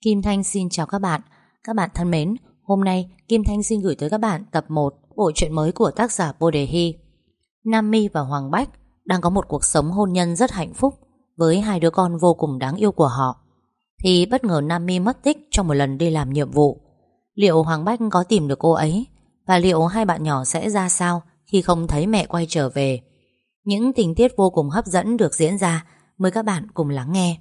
Kim Thanh xin chào các bạn. Các bạn thân mến, hôm nay Kim Thanh xin gửi tới các bạn tập 1 bộ truyện mới của tác giả Bồ Đề Hy. Nam My và Hoàng Bách đang có một cuộc sống hôn nhân rất hạnh phúc với hai đứa con vô cùng đáng yêu của họ. Thì bất ngờ Nam My mất tích trong một lần đi làm nhiệm vụ. Liệu Hoàng Bách có tìm được cô ấy? Và liệu hai bạn nhỏ sẽ ra sao khi không thấy mẹ quay trở về? Những tình tiết vô cùng hấp dẫn được diễn ra, mời các bạn cùng lắng nghe.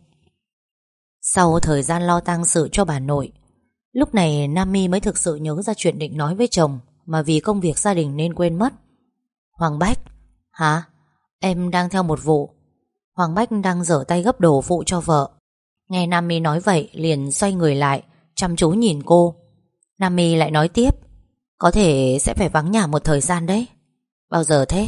Sau thời gian lo tang sự cho bà nội, lúc này Nam My mới thực sự nhớ ra chuyện định nói với chồng, mà vì công việc gia đình nên quên mất. Hoàng Bách, hả? Em đang theo một vụ. Hoàng Bách đang giở tay gấp đồ phụ cho vợ. Nghe Nam My nói vậy liền xoay người lại, chăm chú nhìn cô. Nam My lại nói tiếp, có thể sẽ phải vắng nhà một thời gian đấy. Bao giờ thế?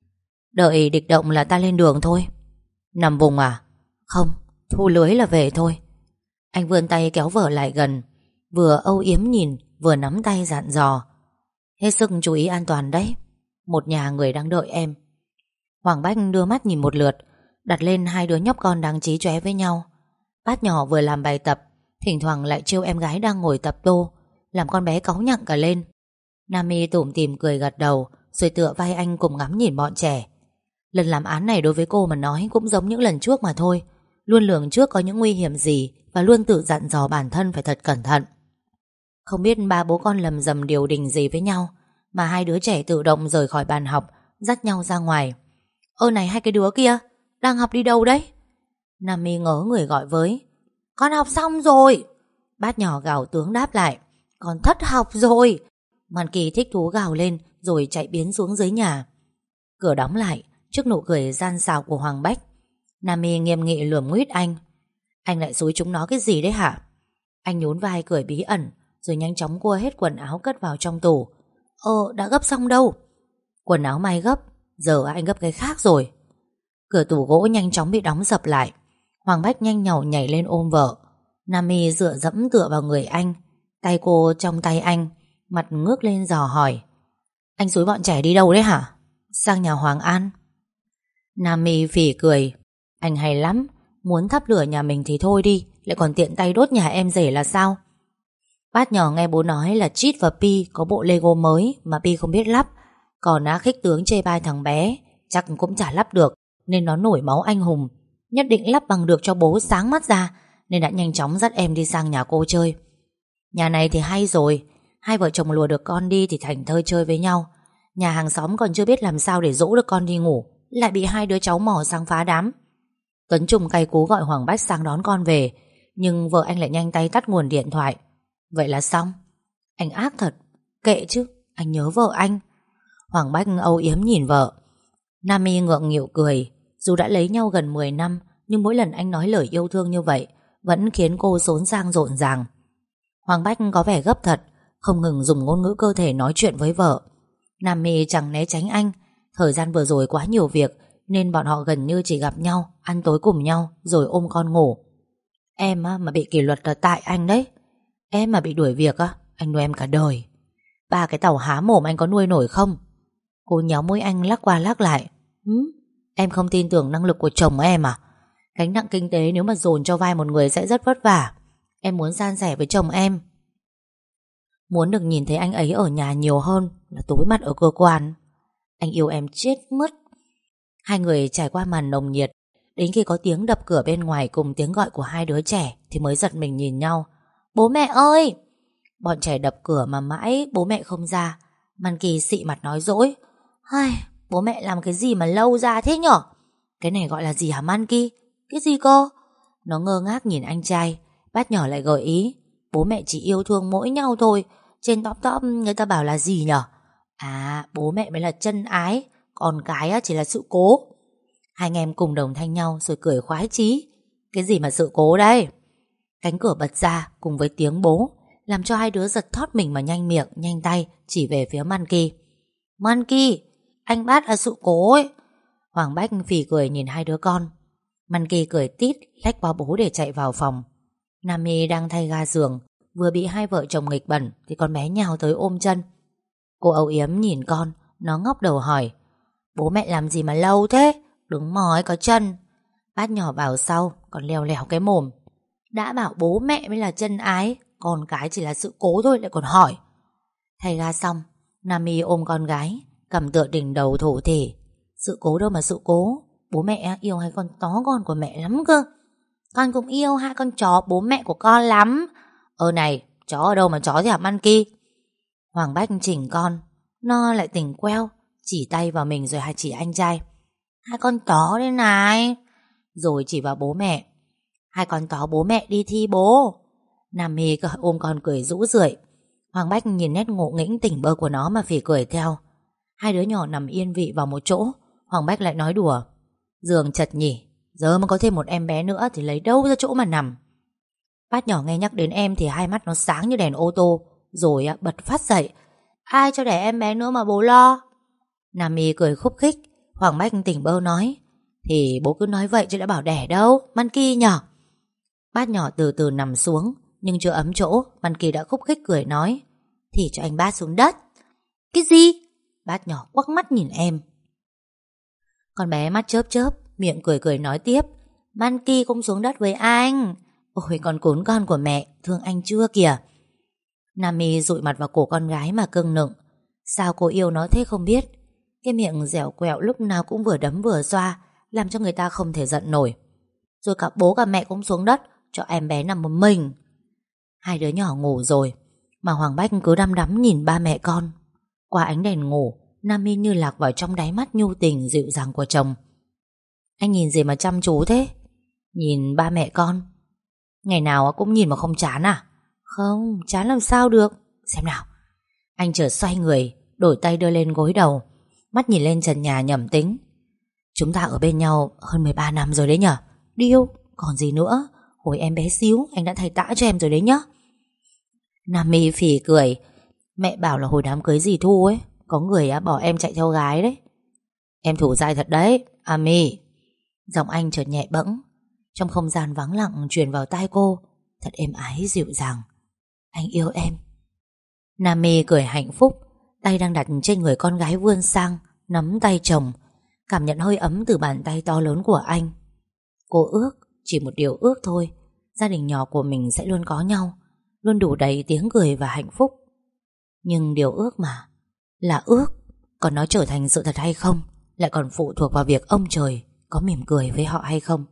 Đợi địch động là ta lên đường thôi. Nằm vùng à? Không, thu lưới là về thôi. Anh vươn tay kéo vợ lại gần, vừa âu yếm nhìn, vừa nắm tay dặn dò. Hết sức chú ý an toàn đấy. Một nhà người đang đợi em. Hoàng Bách đưa mắt nhìn một lượt, đặt lên hai đứa nhóc con đang chí chóe với nhau. Bát nhỏ vừa làm bài tập, thỉnh thoảng lại trêu em gái đang ngồi tập tô, làm con bé cáu nhặng cả lên. Nam My tủm tỉm cười gật đầu, rồi tựa vai anh cùng ngắm nhìn bọn trẻ. Lần làm án này đối với cô mà nói cũng giống những lần trước mà thôi. Luôn lường trước có những nguy hiểm gì, và luôn tự dặn dò bản thân phải thật cẩn thận. Không biết ba bố con lầm rầm điều đình gì với nhau mà hai đứa trẻ tự động rời khỏi bàn học, dắt nhau ra ngoài. Ơ này, hai cái đứa kia đang học đi đâu đấy? Nam My ngớ người gọi với. Con học xong rồi. Bát nhỏ gào tướng đáp lại. Con thất học rồi. Màn Kỳ thích thú gào lên rồi chạy biến xuống dưới nhà. Cửa đóng lại trước nụ cười gian xảo của Hoàng Bách. Nam My nghiêm nghị lườm nguýt anh. Anh lại xúi chúng nó cái gì đấy hả? Anh nhún vai cười bí ẩn, rồi nhanh chóng cua hết quần áo cất vào trong tủ. Đã gấp xong đâu. Quần áo may gấp, giờ anh gấp cái khác rồi. Cửa tủ gỗ nhanh chóng bị đóng sập lại. Hoàng Bách nhanh nhảu nhảy lên ôm vợ. Nam My dựa dẫm tựa vào người anh, tay cô trong tay anh, mặt ngước lên dò hỏi. Anh xúi bọn trẻ đi đâu đấy hả? Sang nhà Hoàng An. Nam My phì cười. Anh hay lắm, muốn thắp lửa nhà mình thì thôi đi, lại còn tiện tay đốt nhà em rể là sao? Bát nhỏ nghe bố nói là Chít và Pi có bộ Lego mới mà Pi không biết lắp. Còn khích tướng chê bai thằng bé, chắc cũng chả lắp được, nên nó nổi máu anh hùng. Nhất định lắp bằng được cho bố sáng mắt ra, nên đã nhanh chóng dắt em đi sang nhà cô chơi. Nhà này thì hay rồi, hai vợ chồng lùa được con đi thì thành thơi chơi với nhau. Nhà hàng xóm còn chưa biết làm sao để dỗ được con đi ngủ, lại bị hai đứa cháu mò sang phá đám. Tuấn Trung cay cú gọi Hoàng Bách sang đón con về, nhưng vợ anh lại nhanh tay tắt nguồn điện thoại. Vậy là xong. Anh ác thật. Kệ chứ, anh nhớ vợ anh. Hoàng Bách âu yếm nhìn vợ. Nam My ngượng nghịu cười. Dù đã lấy nhau gần 10 năm, nhưng mỗi lần anh nói lời yêu thương như vậy vẫn khiến cô xốn sang rộn ràng. Hoàng Bách có vẻ gấp thật, không ngừng dùng ngôn ngữ cơ thể nói chuyện với vợ. Nam My chẳng né tránh anh. Thời gian vừa rồi quá nhiều việc, nên bọn họ gần như chỉ gặp nhau, ăn tối cùng nhau, rồi ôm con ngủ. Em mà bị kỷ luật là tại anh đấy. Em mà bị đuổi việc anh nuôi em cả đời. Ba cái tàu há mồm anh có nuôi nổi không? Cô nhéo môi anh lắc qua lắc lại. Em không tin tưởng năng lực của chồng em à? Gánh nặng kinh tế nếu mà dồn cho vai một người sẽ rất vất vả. Em muốn san sẻ với chồng em. Muốn được nhìn thấy anh ấy ở nhà nhiều hơn là tối mặt ở cơ quan. Anh yêu em chết mất. Hai người trải qua màn nồng nhiệt. Đến khi có tiếng đập cửa bên ngoài cùng tiếng gọi của hai đứa trẻ thì mới giật mình nhìn nhau. Bố mẹ ơi! Bọn trẻ đập cửa mà mãi bố mẹ không ra. Man Kỳ xị mặt nói dỗi. Bố mẹ làm cái gì mà lâu ra thế nhở? Cái này gọi là gì hả Man Kỳ? Cái gì cô? Nó ngơ ngác nhìn anh trai. Bát nhỏ lại gợi ý. Bố mẹ chỉ yêu thương mỗi nhau thôi. Trên top người ta bảo là gì nhở? Bố mẹ mới là chân ái, còn cái chỉ là sự cố. Hai anh em cùng đồng thanh nhau rồi cười khoái chí. Cái gì mà sự cố đây? Cánh cửa bật ra cùng với tiếng bố, làm cho hai đứa giật thót mình mà nhanh miệng, nhanh tay chỉ về phía Man Kỳ. Man Kỳ, anh Bát là sự cố ấy. Hoàng Bách phì cười nhìn hai đứa con. Man Kỳ cười tít, lách qua bố để chạy vào phòng. Nam My đang thay ga giường, vừa bị hai vợ chồng nghịch bẩn thì con bé nhào tới ôm chân. Cô âu yếm nhìn con, nó ngóc đầu hỏi. Bố mẹ làm gì mà lâu thế? Đứng mỏi có chân. Bát nhỏ vào sau, còn lèo lèo cái mồm. Đã bảo bố mẹ mới là chân ái, con cái chỉ là sự cố thôi lại còn hỏi. Thay ga xong, Nami ôm con gái, cầm tựa đỉnh đầu thổ thỉ. Sự cố đâu mà sự cố, bố mẹ yêu hai con chó con của mẹ lắm cơ. Con cũng yêu hai con chó bố mẹ của con lắm. Này, chó ở đâu mà chó thì hả Monkey? Hoàng Bách chỉnh con, nó lại tỉnh queo, chỉ tay vào mình rồi chỉ anh trai. Hai con chó đây này. Rồi chỉ vào bố mẹ. Hai con chó bố mẹ đi thi bố. Nami ôm con cười rũ rượi. Hoàng Bách nhìn nét ngộ nghĩnh tỉnh bơ của nó mà phì cười theo. Hai đứa nhỏ nằm yên vị vào một chỗ. Hoàng Bách lại nói đùa. Giường chật nhỉ, giờ mà có thêm một em bé nữa thì lấy đâu ra chỗ mà nằm. Bác nhỏ nghe nhắc đến em thì hai mắt nó sáng như đèn ô tô, rồi bật phát dậy. Ai cho đẻ em bé nữa mà bố lo? Nami cười khúc khích. Hoàng Bách tỉnh bơ nói. Thì bố cứ nói vậy chứ đã bảo đẻ đâu, Monkey nhở. Bác nhỏ từ từ nằm xuống, nhưng chưa ấm chỗ, Monkey đã khúc khích cười nói. Thì cho anh bát xuống đất. Cái gì? Bác nhỏ quắc mắt nhìn em. Con bé mắt chớp chớp, miệng cười cười nói tiếp. Monkey cũng xuống đất với anh. Ôi con cún con của mẹ, thương anh chưa kìa. Nami dụi mặt vào cổ con gái mà cưng nựng. Sao cô yêu nó thế không biết. Cái miệng dẻo quẹo lúc nào cũng vừa đấm vừa xoa, làm cho người ta không thể giận nổi. Rồi cả bố cả mẹ cũng xuống đất, cho em bé nằm một mình. Hai đứa nhỏ ngủ rồi, mà Hoàng Bách cứ đăm đắm nhìn ba mẹ con. Qua ánh đèn ngủ, Nami như lạc vào trong đáy mắt nhu tình dịu dàng của chồng. Anh nhìn gì mà chăm chú thế? Nhìn ba mẹ con. Ngày nào cũng nhìn mà không chán à? Không, chán làm sao được. Xem nào. Anh chợt xoay người, đổi tay đưa lên gối đầu, mắt nhìn lên trần nhà nhẩm tính. Chúng ta ở bên nhau hơn 13 năm rồi đấy nhở? Điêu, còn gì nữa. Hồi em bé xíu anh đã thay tã cho em rồi đấy nhá. Nami phì cười. Mẹ bảo là hồi đám cưới dì Thu ấy, có người bỏ em chạy theo gái đấy. Em thủ dai thật đấy, Ami. Giọng anh chợt nhẹ bẫng. Trong không gian vắng lặng truyền vào tai cô, thật êm ái dịu dàng. Anh yêu em. Nami cười hạnh phúc, tay đang đặt trên người con gái vươn sang, nắm tay chồng, cảm nhận hơi ấm từ bàn tay to lớn của anh. Cô ước, chỉ một điều ước thôi, gia đình nhỏ của mình sẽ luôn có nhau, luôn đủ đầy tiếng cười và hạnh phúc. Nhưng điều ước mà, là ước, còn nó trở thành sự thật hay không lại còn phụ thuộc vào việc ông trời có mỉm cười với họ hay không.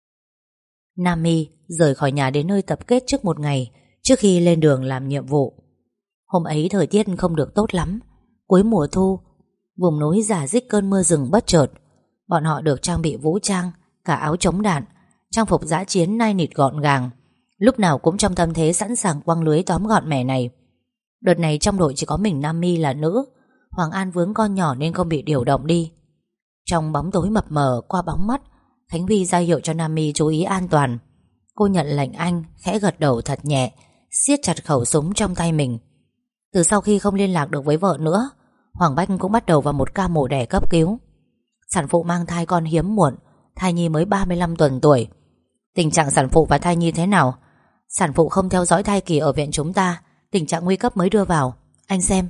Nami rời khỏi nhà đến nơi tập kết trước một ngày, trước khi lên đường làm nhiệm vụ. Hôm ấy thời tiết không được tốt lắm, cuối mùa thu, vùng núi rả rích cơn mưa rừng bất chợt. Bọn họ được trang bị vũ trang, cả áo chống đạn, trang phục dã chiến nai nịt gọn gàng, lúc nào cũng trong tâm thế sẵn sàng quăng lưới tóm gọn mẻ này. Đợt này trong đội chỉ có mình Nami là nữ. Hoàng An vướng con nhỏ nên không bị điều động đi. Trong bóng tối mập mờ qua bóng mắt, Khánh Vy ra hiệu cho Nami chú ý an toàn. Cô nhận lệnh anh, khẽ gật đầu thật nhẹ, siết chặt khẩu súng trong tay mình. Từ sau khi không liên lạc được với vợ nữa, Hoàng Bách cũng bắt đầu vào một ca mổ đẻ cấp cứu. Sản phụ mang thai con hiếm muộn, thai nhi mới 35 tuần tuổi. Tình trạng sản phụ và thai nhi thế nào? Sản phụ không theo dõi thai kỳ ở viện chúng ta, tình trạng nguy cấp mới đưa vào. Anh xem.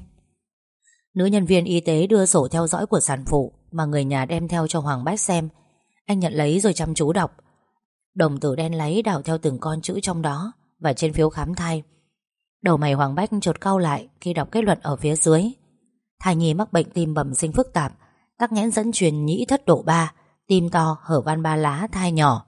Nữ nhân viên y tế đưa sổ theo dõi của sản phụ mà người nhà đem theo cho Hoàng Bách xem. Anh nhận lấy rồi chăm chú đọc. Đồng tử đen láy đảo theo từng con chữ trong đó và trên phiếu khám thai. Đầu mày Hoàng Bách chợt cau lại khi đọc kết luận ở phía dưới. Thai nhi mắc bệnh tim bẩm sinh phức tạp, tắc nghẽn dẫn truyền nhĩ thất độ 3, tim to, hở van 3 lá, thai nhỏ.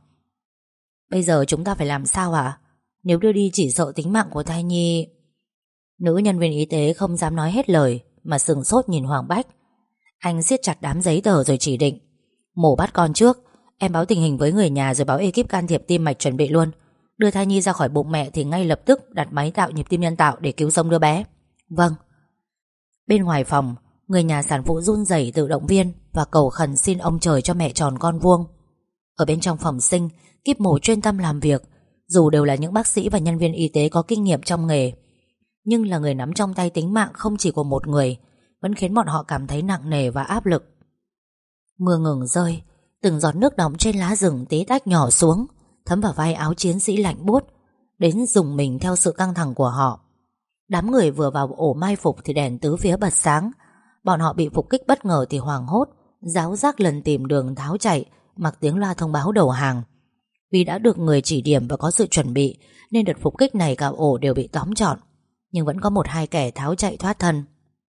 Bây giờ chúng ta phải làm sao ạ? Nếu đưa đi chỉ sợ tính mạng của thai nhi. Nữ nhân viên y tế không dám nói hết lời mà sừng sốt nhìn Hoàng Bách. Anh siết chặt đám giấy tờ rồi chỉ định. Mổ bắt con trước, em báo tình hình với người nhà rồi báo ekip can thiệp tim mạch chuẩn bị luôn. Đưa thai nhi ra khỏi bụng mẹ thì ngay lập tức đặt máy tạo nhịp tim nhân tạo để cứu sống đứa bé. Vâng. Bên ngoài phòng, người nhà sản phụ run rẩy tự động viên và cầu khẩn xin ông trời cho mẹ tròn con vuông. Ở bên trong phòng sinh, kíp mổ chuyên tâm làm việc, dù đều là những bác sĩ và nhân viên y tế có kinh nghiệm trong nghề, nhưng là người nắm trong tay tính mạng không chỉ của một người, vẫn khiến bọn họ cảm thấy nặng nề và áp lực. Mưa ngừng rơi, từng giọt nước đọng trên lá rừng tí tách nhỏ xuống, thấm vào vai áo chiến sĩ lạnh buốt, đến rùng mình theo sự căng thẳng của họ. Đám người vừa vào ổ mai phục thì đèn tứ phía bật sáng. Bọn họ bị phục kích bất ngờ thì hoảng hốt, ráo rác lần tìm đường tháo chạy, mặc tiếng loa thông báo đầu hàng. Vì đã được người chỉ điểm và có sự chuẩn bị, nên đợt phục kích này cả ổ đều bị tóm trọn. Nhưng vẫn có một hai kẻ tháo chạy thoát thân.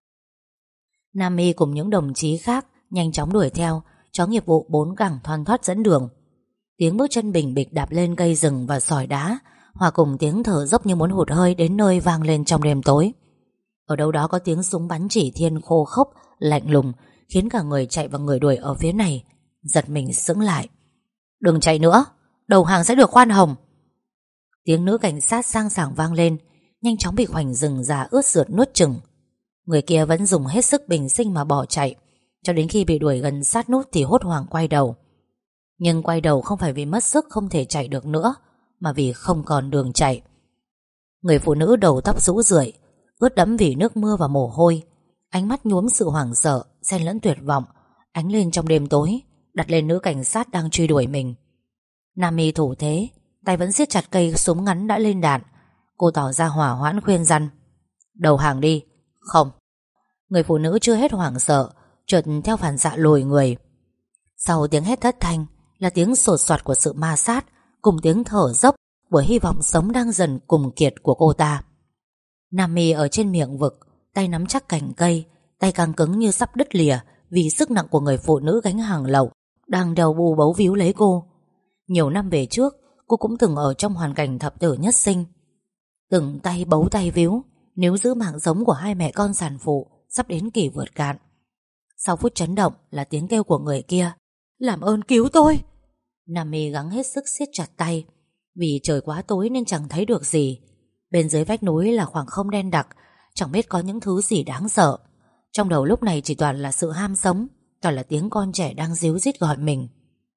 Nam My cùng những đồng chí khác nhanh chóng đuổi theo, chó nghiệp vụ 4 cẳng thoăn thoắt dẫn đường. Tiếng bước chân bình bịch đạp lên cây rừng và sỏi đá, hòa cùng tiếng thở dốc như muốn hụt hơi đến nơi vang lên trong đêm tối. Ở đâu đó có tiếng súng bắn chỉ thiên khô khốc, lạnh lùng, khiến cả người chạy và người đuổi ở phía này giật mình sững lại. Đừng chạy nữa, đầu hàng sẽ được khoan hồng. Tiếng nữ cảnh sát sang sảng vang lên, nhanh chóng bị khoảnh rừng già ướt rượt nuốt chửng. Người kia vẫn dùng hết sức bình sinh mà bỏ chạy, cho đến khi bị đuổi gần sát nút thì hốt hoảng quay đầu. Nhưng quay đầu không phải vì mất sức không thể chạy được nữa, mà vì không còn đường chạy. Người phụ nữ đầu tóc rũ rượi, ướt đẫm vì nước mưa và mồ hôi, ánh mắt nhuốm sự hoảng sợ xen lẫn tuyệt vọng, ánh lên trong đêm tối, đặt lên nữ cảnh sát đang truy đuổi mình. Nam My thủ thế, tay vẫn siết chặt cây súng ngắn đã lên đạn. Cô tỏ ra hỏa hoãn khuyên răn. Đầu hàng đi. Không. Người phụ nữ chưa hết hoảng sợ, chợt theo phản xạ lùi người. Sau tiếng hét thất thanh là tiếng sột soạt của sự ma sát, cùng tiếng thở dốc của hy vọng sống đang dần cùng kiệt của cô ta. Nam My ở trên miệng vực, tay nắm chắc cành cây, tay càng cứng như sắp đứt lìa vì sức nặng của người phụ nữ gánh hàng lậu đang đeo bu bấu víu lấy cô. Nhiều năm về trước, cô cũng từng ở trong hoàn cảnh thập tử nhất sinh. Từng tay bấu tay víu, nếu giữ mạng sống của hai mẹ con sản phụ sắp đến kỳ vượt cạn. Sau phút chấn động là tiếng kêu của người kia. Làm ơn cứu tôi. Nam My gắng hết sức siết chặt tay. Vì trời quá tối nên chẳng thấy được gì. Bên dưới vách núi là khoảng không đen đặc, chẳng biết có những thứ gì đáng sợ. Trong đầu lúc này chỉ toàn là sự ham sống, toàn là tiếng con trẻ đang ríu rít gọi mình.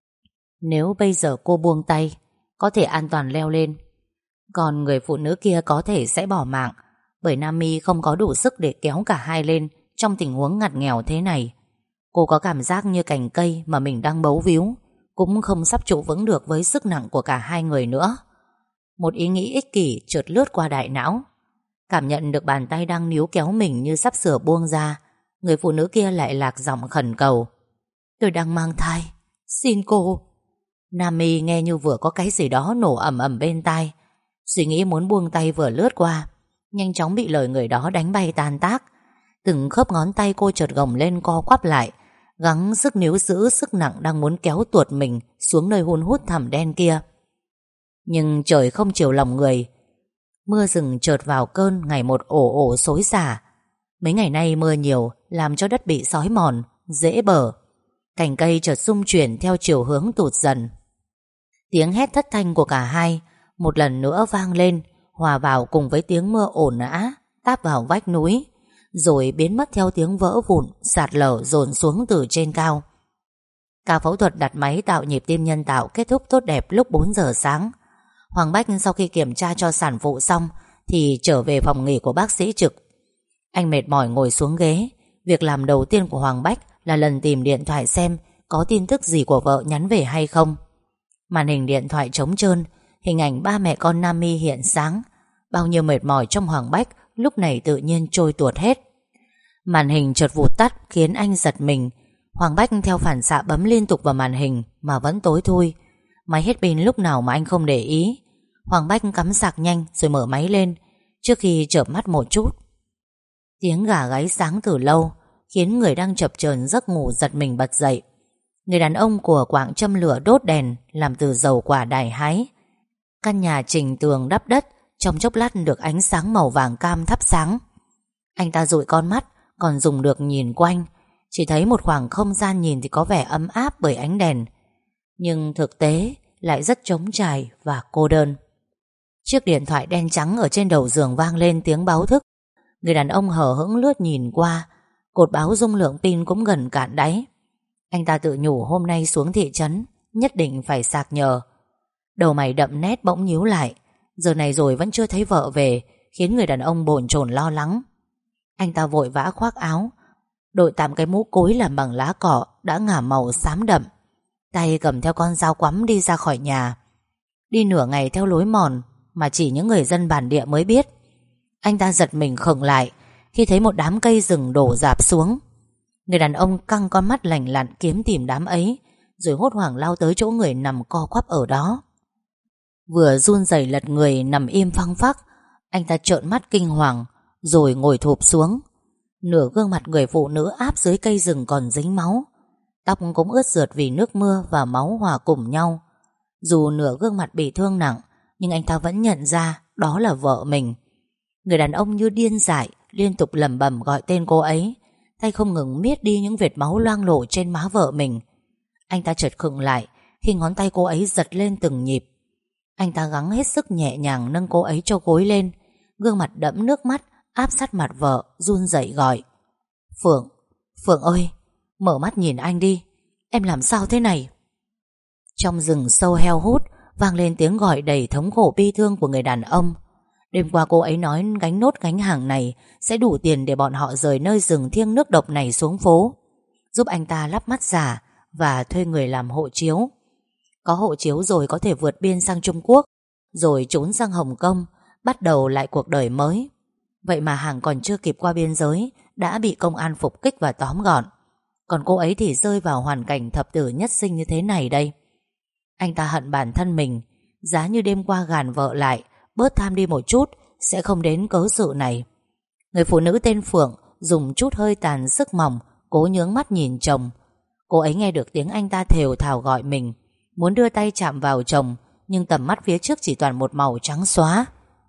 Nếu bây giờ cô buông tay, có thể an toàn leo lên. Còn người phụ nữ kia có thể sẽ bỏ mạng, bởi Nam My không có đủ sức để kéo cả hai lên trong tình huống ngặt nghèo thế này. Cô có cảm giác như cành cây mà mình đang bấu víu cũng không sắp trụ vững được với sức nặng của cả hai người nữa. Một ý nghĩ ích kỷ chợt lướt qua đại não. Cảm nhận được bàn tay đang níu kéo mình như sắp sửa buông ra, người phụ nữ kia lại lạc giọng khẩn cầu. Tôi đang mang thai, xin cô. Nam My nghe như vừa có cái gì đó nổ ầm ầm bên tai. Suy nghĩ muốn buông tay vừa lướt qua, nhanh chóng bị lời người đó đánh bay tan tác. Từng khớp ngón tay cô chợt gồng lên co quắp lại, gắng sức níu giữ sức nặng đang muốn kéo tuột mình xuống nơi hun hút thẳm đen kia. Nhưng trời không chiều lòng người. Mưa rừng chợt vào cơn ngày một ồ ồ xối xả. Mấy ngày nay mưa nhiều làm cho đất bị xói mòn, dễ bở. Cành cây chợt xung chuyển theo chiều hướng tụt dần. Tiếng hét thất thanh của cả hai một lần nữa vang lên, hòa vào cùng với tiếng mưa ồn ào táp vào vách núi, rồi biến mất theo tiếng vỡ vụn sạt lở dồn xuống từ trên cao. Ca phẫu thuật đặt máy tạo nhịp tim nhân tạo kết thúc tốt đẹp lúc 4 giờ sáng. Hoàng Bách sau khi kiểm tra cho sản phụ xong thì trở về phòng nghỉ của bác sĩ trực. Anh mệt mỏi ngồi xuống ghế. Việc làm đầu tiên của Hoàng Bách là lần tìm điện thoại xem có tin tức gì của vợ nhắn về hay không. Màn hình điện thoại trống trơn, hình ảnh ba mẹ con Nam My hiện sáng. Bao nhiêu mệt mỏi trong Hoàng Bách lúc này tự nhiên trôi tuột hết. Màn hình chợt vụt tắt khiến anh giật mình. Hoàng Bách theo phản xạ bấm liên tục vào màn hình mà vẫn tối thui. Máy hết pin lúc nào mà anh không để ý. Hoàng Bách cắm sạc nhanh rồi mở máy lên trước khi chợp mắt một chút. Tiếng gà gáy sáng từ lâu khiến người đang chập chờn giấc ngủ giật mình bật dậy. Người đàn ông của quạng châm lửa đốt đèn làm từ dầu quả đài hái. Căn nhà chỉnh tường đắp đất trong chốc lát được ánh sáng màu vàng cam thắp sáng. Anh ta dụi con mắt còn dùng được nhìn quanh, chỉ thấy một khoảng không gian nhìn thì có vẻ ấm áp bởi ánh đèn, nhưng thực tế lại rất trống trải và cô đơn. Chiếc điện thoại đen trắng ở trên đầu giường vang lên tiếng báo thức. Người đàn ông hờ hững lướt nhìn qua, cột báo dung lượng pin cũng gần cạn đáy. Anh ta tự nhủ hôm nay xuống thị trấn nhất định phải sạc nhờ. Đầu mày đậm nét bỗng nhíu lại. Giờ này rồi vẫn chưa thấy vợ về, khiến người đàn ông bồn chồn lo lắng. Anh ta vội vã khoác áo, đội tạm cái mũ cối làm bằng lá cọ đã ngả màu xám đậm, tay cầm theo con dao quắm đi ra khỏi nhà. Đi nửa ngày theo lối mòn mà chỉ những người dân bản địa mới biết. Anh ta giật mình khựng lại khi thấy một đám cây rừng đổ rạp xuống. Người đàn ông căng con mắt lành lặn kiếm tìm đám ấy, rồi hốt hoảng lao tới chỗ người nằm co quắp ở đó. Vừa run rẩy lật người nằm im phăng phắc, anh ta trợn mắt kinh hoàng rồi ngồi thụp xuống. Nửa gương mặt người phụ nữ áp dưới cây rừng còn dính máu, tóc cũng ướt rượt vì nước mưa và máu hòa cùng nhau. Dù nửa gương mặt bị thương nặng, nhưng anh ta vẫn nhận ra đó là vợ mình. Người đàn ông như điên dại liên tục lẩm bẩm gọi tên cô ấy, tay không ngừng miết đi những vệt máu loang lổ trên má vợ mình. Anh ta chợt khựng lại khi ngón tay cô ấy giật lên từng nhịp. Anh ta gắng hết sức nhẹ nhàng nâng cô ấy cho gối lên, gương mặt đẫm nước mắt áp sát mặt vợ, run rẩy gọi: Phượng, Phượng ơi, mở mắt nhìn anh đi, em làm sao thế này? Trong rừng sâu heo hút vang lên tiếng gọi đầy thống khổ bi thương của người đàn ông. Đêm qua cô ấy nói gánh nốt gánh hàng này sẽ đủ tiền để bọn họ rời nơi rừng thiêng nước độc này xuống phố, giúp anh ta lắp mắt giả và thuê người làm hộ chiếu. Có hộ chiếu rồi có thể vượt biên sang Trung Quốc, rồi trốn sang Hồng Kông, bắt đầu lại cuộc đời mới. Vậy mà hàng còn chưa kịp qua biên giới đã bị công an phục kích và tóm gọn. Còn cô ấy thì rơi vào hoàn cảnh thập tử nhất sinh như thế này đây. Anh ta hận bản thân mình, giá như đêm qua gàn vợ lại, bớt tham đi một chút sẽ không đến cớ sự này. Người phụ nữ tên Phượng dùng chút hơi tàn sức mỏng cố nhướng mắt nhìn chồng. Cô ấy nghe được tiếng anh ta thều thào gọi mình, muốn đưa tay chạm vào chồng, nhưng tầm mắt phía trước chỉ toàn một màu trắng xóa.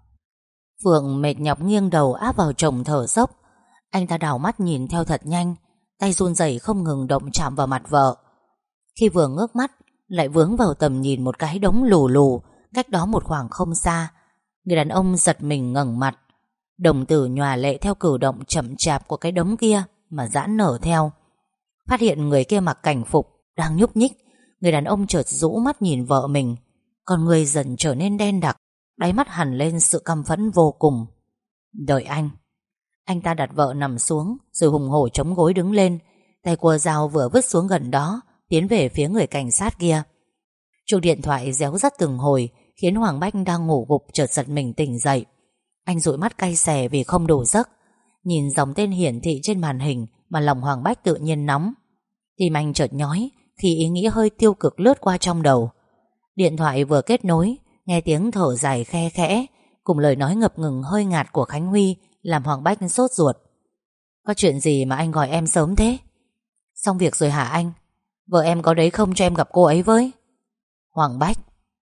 Phượng mệt nhọc nghiêng đầu áp vào chồng thở dốc. Anh ta đảo mắt nhìn theo thật nhanh, tay run rẩy không ngừng động chạm vào mặt vợ. Khi vừa ngước mắt lại vướng vào tầm nhìn một cái đống lù lù cách đó một khoảng không xa. Người đàn ông giật mình ngẩng mặt, đồng tử nhòa lệ theo cử động chậm chạp của cái đống kia mà giãn nở theo. Phát hiện người kia mặc cảnh phục đang nhúc nhích, người đàn ông chợt rũ mắt nhìn vợ mình, con người dần trở nên đen đặc, đáy mắt hằn lên sự căm phẫn vô cùng. Đợi anh. Anh ta đặt vợ nằm xuống rồi hùng hổ chống gối đứng lên, tay cua dao vừa vứt xuống gần đó, tiến về phía người cảnh sát kia. Chuông điện thoại réo rắt từng hồi khiến Hoàng Bách đang ngủ gục chợt giật mình tỉnh dậy. Anh dụi mắt cay xè vì không đủ giấc, nhìn dòng tên hiển thị trên màn hình mà lòng Hoàng Bách tự nhiên nóng. Tim anh chợt nhói khi ý nghĩ hơi tiêu cực lướt qua trong đầu. Điện thoại vừa kết nối, nghe tiếng thở dài khe khẽ cùng lời nói ngập ngừng hơi ngạt của Khánh Huy làm Hoàng Bách sốt ruột. Có chuyện gì mà anh gọi em sớm thế? Xong việc rồi hả anh? Vợ em có đấy không cho em gặp cô ấy với? Hoàng Bách: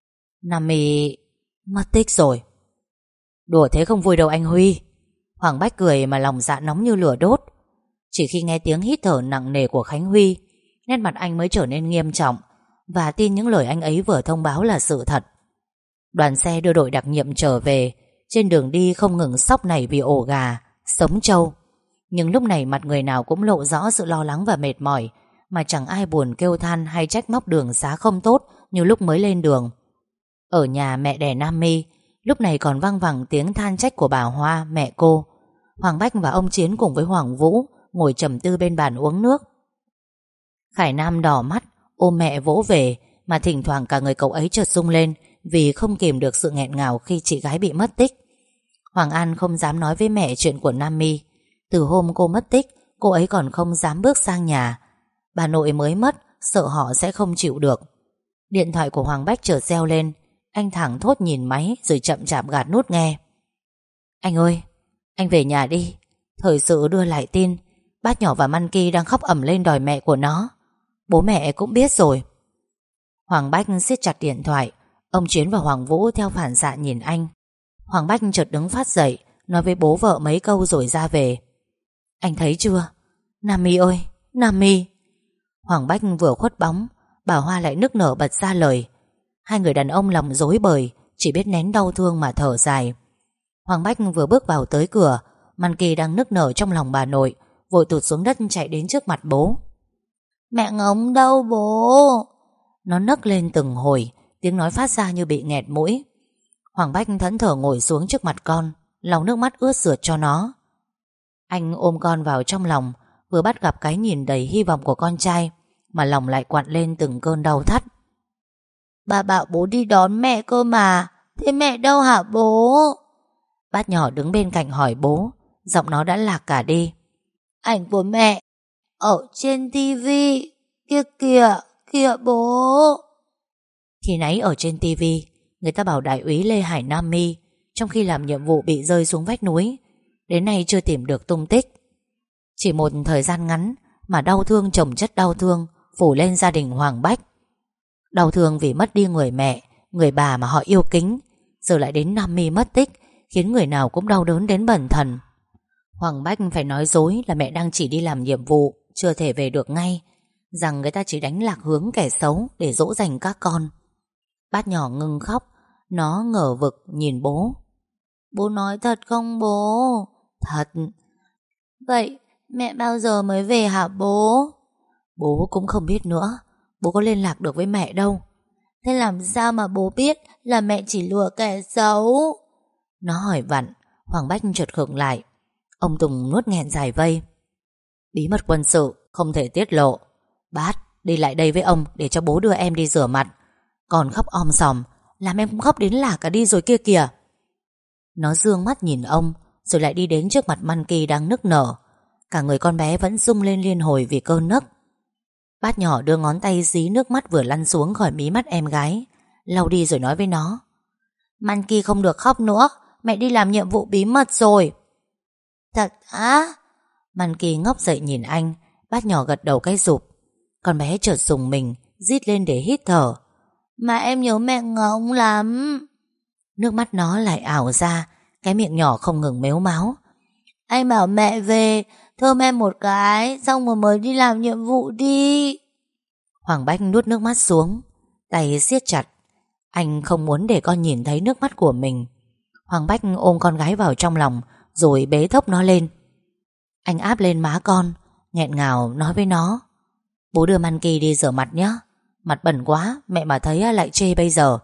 Nami mất tích rồi. Đùa thế không vui đâu anh Huy. Hoàng Bách cười mà lòng dạ nóng như lửa đốt. Chỉ khi nghe tiếng hít thở nặng nề của Khánh Huy, nét mặt anh mới trở nên nghiêm trọng và tin những lời anh ấy vừa thông báo là sự thật. Đoàn xe đưa đội đặc nhiệm trở về. Trên đường đi không ngừng sóc này vì ổ gà, sống trâu. Nhưng lúc này mặt người nào cũng lộ rõ sự lo lắng và mệt mỏi, mà chẳng ai buồn kêu than hay trách móc đường xá không tốt như lúc mới lên đường. Ở nhà mẹ đẻ Nam My, lúc này còn văng vẳng tiếng than trách của bà Hoa, mẹ cô. Hoàng Bách và ông Chiến cùng với Hoàng Vũ ngồi trầm tư bên bàn uống nước. Khải Nam đỏ mắt ôm mẹ vỗ về, mà thỉnh thoảng cả người cậu ấy chợt rung lên vì không kìm được sự nghẹn ngào khi chị gái bị mất tích. Hoàng An không dám nói với mẹ chuyện của Nam My. Từ hôm cô mất tích, cô ấy còn không dám bước sang nhà. Bà nội mới mất, sợ họ sẽ không chịu được. Điện thoại của Hoàng Bách chợt reo lên. Anh thẳng thốt nhìn máy rồi chậm chạp gạt nút nghe. Anh ơi, anh về nhà đi. Thời sự đưa lại tin bác nhỏ và Monkey đang khóc ầm lên đòi mẹ của nó. Bố mẹ cũng biết rồi. Hoàng Bách siết chặt điện thoại. Ông Chiến và Hoàng Vũ theo phản xạ nhìn anh. Hoàng Bách chợt đứng phát dậy, nói với bố vợ mấy câu rồi ra về. Anh thấy chưa? Nami ơi, Nami. Hoàng Bách vừa khuất bóng, bà Hoa lại nức nở bật ra lời. Hai người đàn ông lòng rối bời, chỉ biết nén đau thương mà thở dài. Hoàng Bách vừa bước vào tới cửa, Monkey đang nức nở trong lòng bà nội, vội tụt xuống đất chạy đến trước mặt bố. Mẹ Ngỗng đâu bố? Nó nấc lên từng hồi, tiếng nói phát ra như bị nghẹt mũi. Hoàng Bách thẫn thờ ngồi xuống trước mặt con, lau nước mắt ướt sượt cho nó. Anh ôm con vào trong lòng, vừa bắt gặp cái nhìn đầy hy vọng của con trai, mà lòng lại quặn lên từng cơn đau thắt. Bà bảo bố đi đón mẹ cơ mà, thế mẹ đâu hả bố? Bác nhỏ đứng bên cạnh hỏi bố, giọng nó đã lạc cả đi. Ảnh của mẹ ở trên tivi, kia kìa, kìa bố. Khi nãy ở trên tivi, Người ta bảo đại úy Lê Hải Nam My trong khi làm nhiệm vụ bị rơi xuống vách núi, đến nay chưa tìm được tung tích. Chỉ một thời gian ngắn mà đau thương chồng chất đau thương phủ lên gia đình Hoàng Bách. Đau thương vì mất đi người mẹ, người bà mà họ yêu kính, giờ lại đến Nam My mất tích, khiến người nào cũng đau đớn đến bần thần. Hoàng Bách phải nói dối là mẹ đang chỉ đi làm nhiệm vụ, chưa thể về được ngay, rằng người ta chỉ đánh lạc hướng kẻ xấu để dỗ dành các con. Bát nhỏ ngừng khóc, nó ngờ vực nhìn bố. Bố nói thật không bố? Thật. Vậy mẹ bao giờ mới về hả bố? Bố cũng không biết nữa, bố có liên lạc được với mẹ đâu. Thế làm sao mà bố biết là mẹ chỉ lừa kẻ xấu? Nó hỏi vặn. Hoàng Bách chợt khựng lại. Ông Tùng nuốt nghẹn dài vây. Bí mật quân sự không thể tiết lộ. Bát, đi lại đây với ông để cho bố đưa em đi rửa mặt. Còn khóc om sòm, làm em cũng khóc đến lả cả đi rồi kia kìa. Nó dương mắt nhìn ông, rồi lại đi đến trước mặt Monkey đang nức nở. Cả người con bé vẫn rung lên liên hồi vì cơn nấc. Bát nhỏ đưa ngón tay dí nước mắt vừa lăn xuống khỏi mí mắt em gái, lau đi rồi nói với nó. Monkey không được khóc nữa, mẹ đi làm nhiệm vụ bí mật rồi. Thật á? Monkey ngóc dậy nhìn anh. Bát nhỏ gật đầu cái rụp. Con bé chợt rùng mình, rít lên để hít thở. Mà em nhớ mẹ ngóng lắm. Nước mắt nó lại ảo ra, cái miệng nhỏ không ngừng mếu máo. Anh bảo mẹ về thơm em một cái, xong rồi mới đi làm nhiệm vụ đi. Hoàng Bách nuốt nước mắt xuống, tay siết chặt. Anh không muốn để con nhìn thấy nước mắt của mình. Hoàng Bách ôm con gái vào trong lòng, rồi bế thốc nó lên. Anh áp lên má con, nghẹn ngào nói với nó. Bố đưa Monkey đi rửa mặt nhé. Mặt bẩn quá, mẹ mà thấy lại chê bây giờ.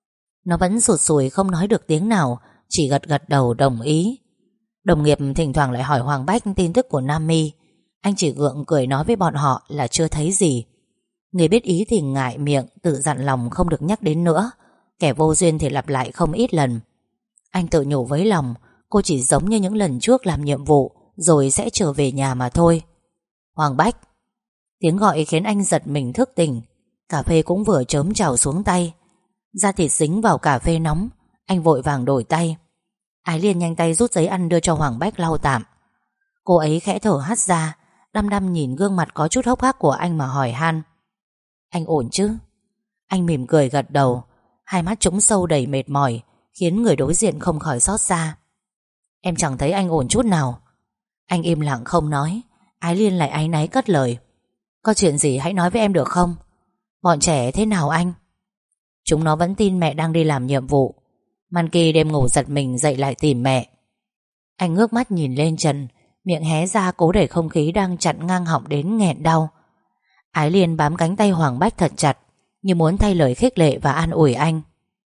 Nó vẫn sụt sùi không nói được tiếng nào, chỉ gật gật đầu đồng ý. Đồng nghiệp thỉnh thoảng lại hỏi Hoàng Bách tin tức của Nam My. Anh chỉ gượng cười nói với bọn họ là chưa thấy gì. Người biết ý thì ngại miệng, tự dặn lòng không được nhắc đến nữa. Kẻ vô duyên thì lặp lại không ít lần. Anh tự nhủ với lòng, cô chỉ giống như những lần trước làm nhiệm vụ rồi sẽ trở về nhà mà thôi. Hoàng Bách. Tiếng gọi khiến anh giật mình thức tỉnh. Cà phê cũng vừa chớm trào xuống tay. Da thịt dính vào cà phê nóng. Anh vội vàng đổi tay. Ái Liên nhanh tay rút giấy ăn đưa cho Hoàng Bách lau tạm. Cô ấy khẽ thở hắt ra, đăm đăm nhìn gương mặt có chút hốc hác của anh mà hỏi han. Anh ổn chứ? Anh mỉm cười gật đầu, hai mắt trũng sâu đầy mệt mỏi, khiến người đối diện không khỏi xót xa. Em chẳng thấy anh ổn chút nào. Anh im lặng không nói. Ái Liên lại áy náy cất lời. Có chuyện gì hãy nói với em được không? Bọn trẻ thế nào anh? Chúng nó vẫn tin mẹ đang đi làm nhiệm vụ. Monkey đêm ngủ giật mình dậy lại tìm mẹ. Anh ngước mắt nhìn lên trần, miệng hé ra cố đẩy không khí đang chặn ngang họng đến nghẹn đau. Ái Liên bám cánh tay Hoàng Bách thật chặt, như muốn thay lời khích lệ và an ủi anh.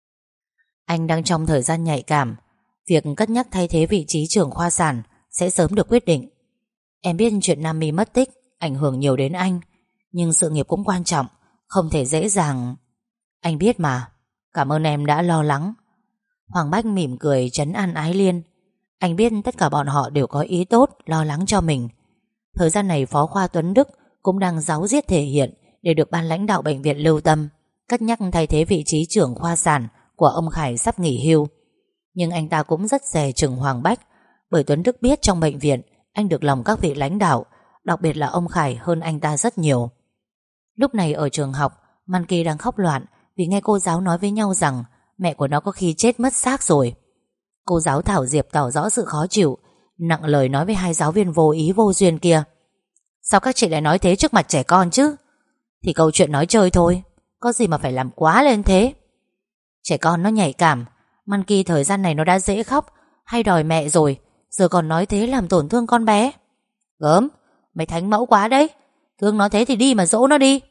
Anh đang trong thời gian nhạy cảm. Việc cất nhắc thay thế vị trí trưởng khoa sản sẽ sớm được quyết định. Em biết chuyện Nam My mất tích ảnh hưởng nhiều đến anh, nhưng sự nghiệp cũng quan trọng, không thể dễ dàng. Anh biết mà. Cảm ơn em đã lo lắng. Hoàng Bách mỉm cười trấn an Ái Liên. Anh biết tất cả bọn họ đều có ý tốt, lo lắng cho mình. Thời gian này Phó Khoa Tuấn Đức cũng đang dáu diết thể hiện để được ban lãnh đạo bệnh viện lưu tâm, cất nhắc thay thế vị trí trưởng khoa sản của ông Khải sắp nghỉ hưu. Nhưng anh ta cũng rất dè chừng Hoàng Bách, bởi Tuấn Đức biết trong bệnh viện anh được lòng các vị lãnh đạo, đặc biệt là ông Khải hơn anh ta rất nhiều. Lúc này ở trường học, Monkey đang khóc loạn vì nghe cô giáo nói với nhau rằng mẹ của nó có khi chết mất xác rồi. Cô giáo Thảo Diệp tỏ rõ sự khó chịu, nặng lời nói với hai giáo viên vô ý vô duyên kia. Sao các chị lại nói thế trước mặt trẻ con chứ? Thì câu chuyện nói chơi thôi, có gì mà phải làm quá lên thế. Trẻ con nó nhạy cảm. Monkey thời gian này nó đã dễ khóc, hay đòi mẹ rồi, giờ còn nói thế làm tổn thương con bé. Gớm, mày thánh mẫu quá đấy. Thương nó thế thì đi mà dỗ nó đi.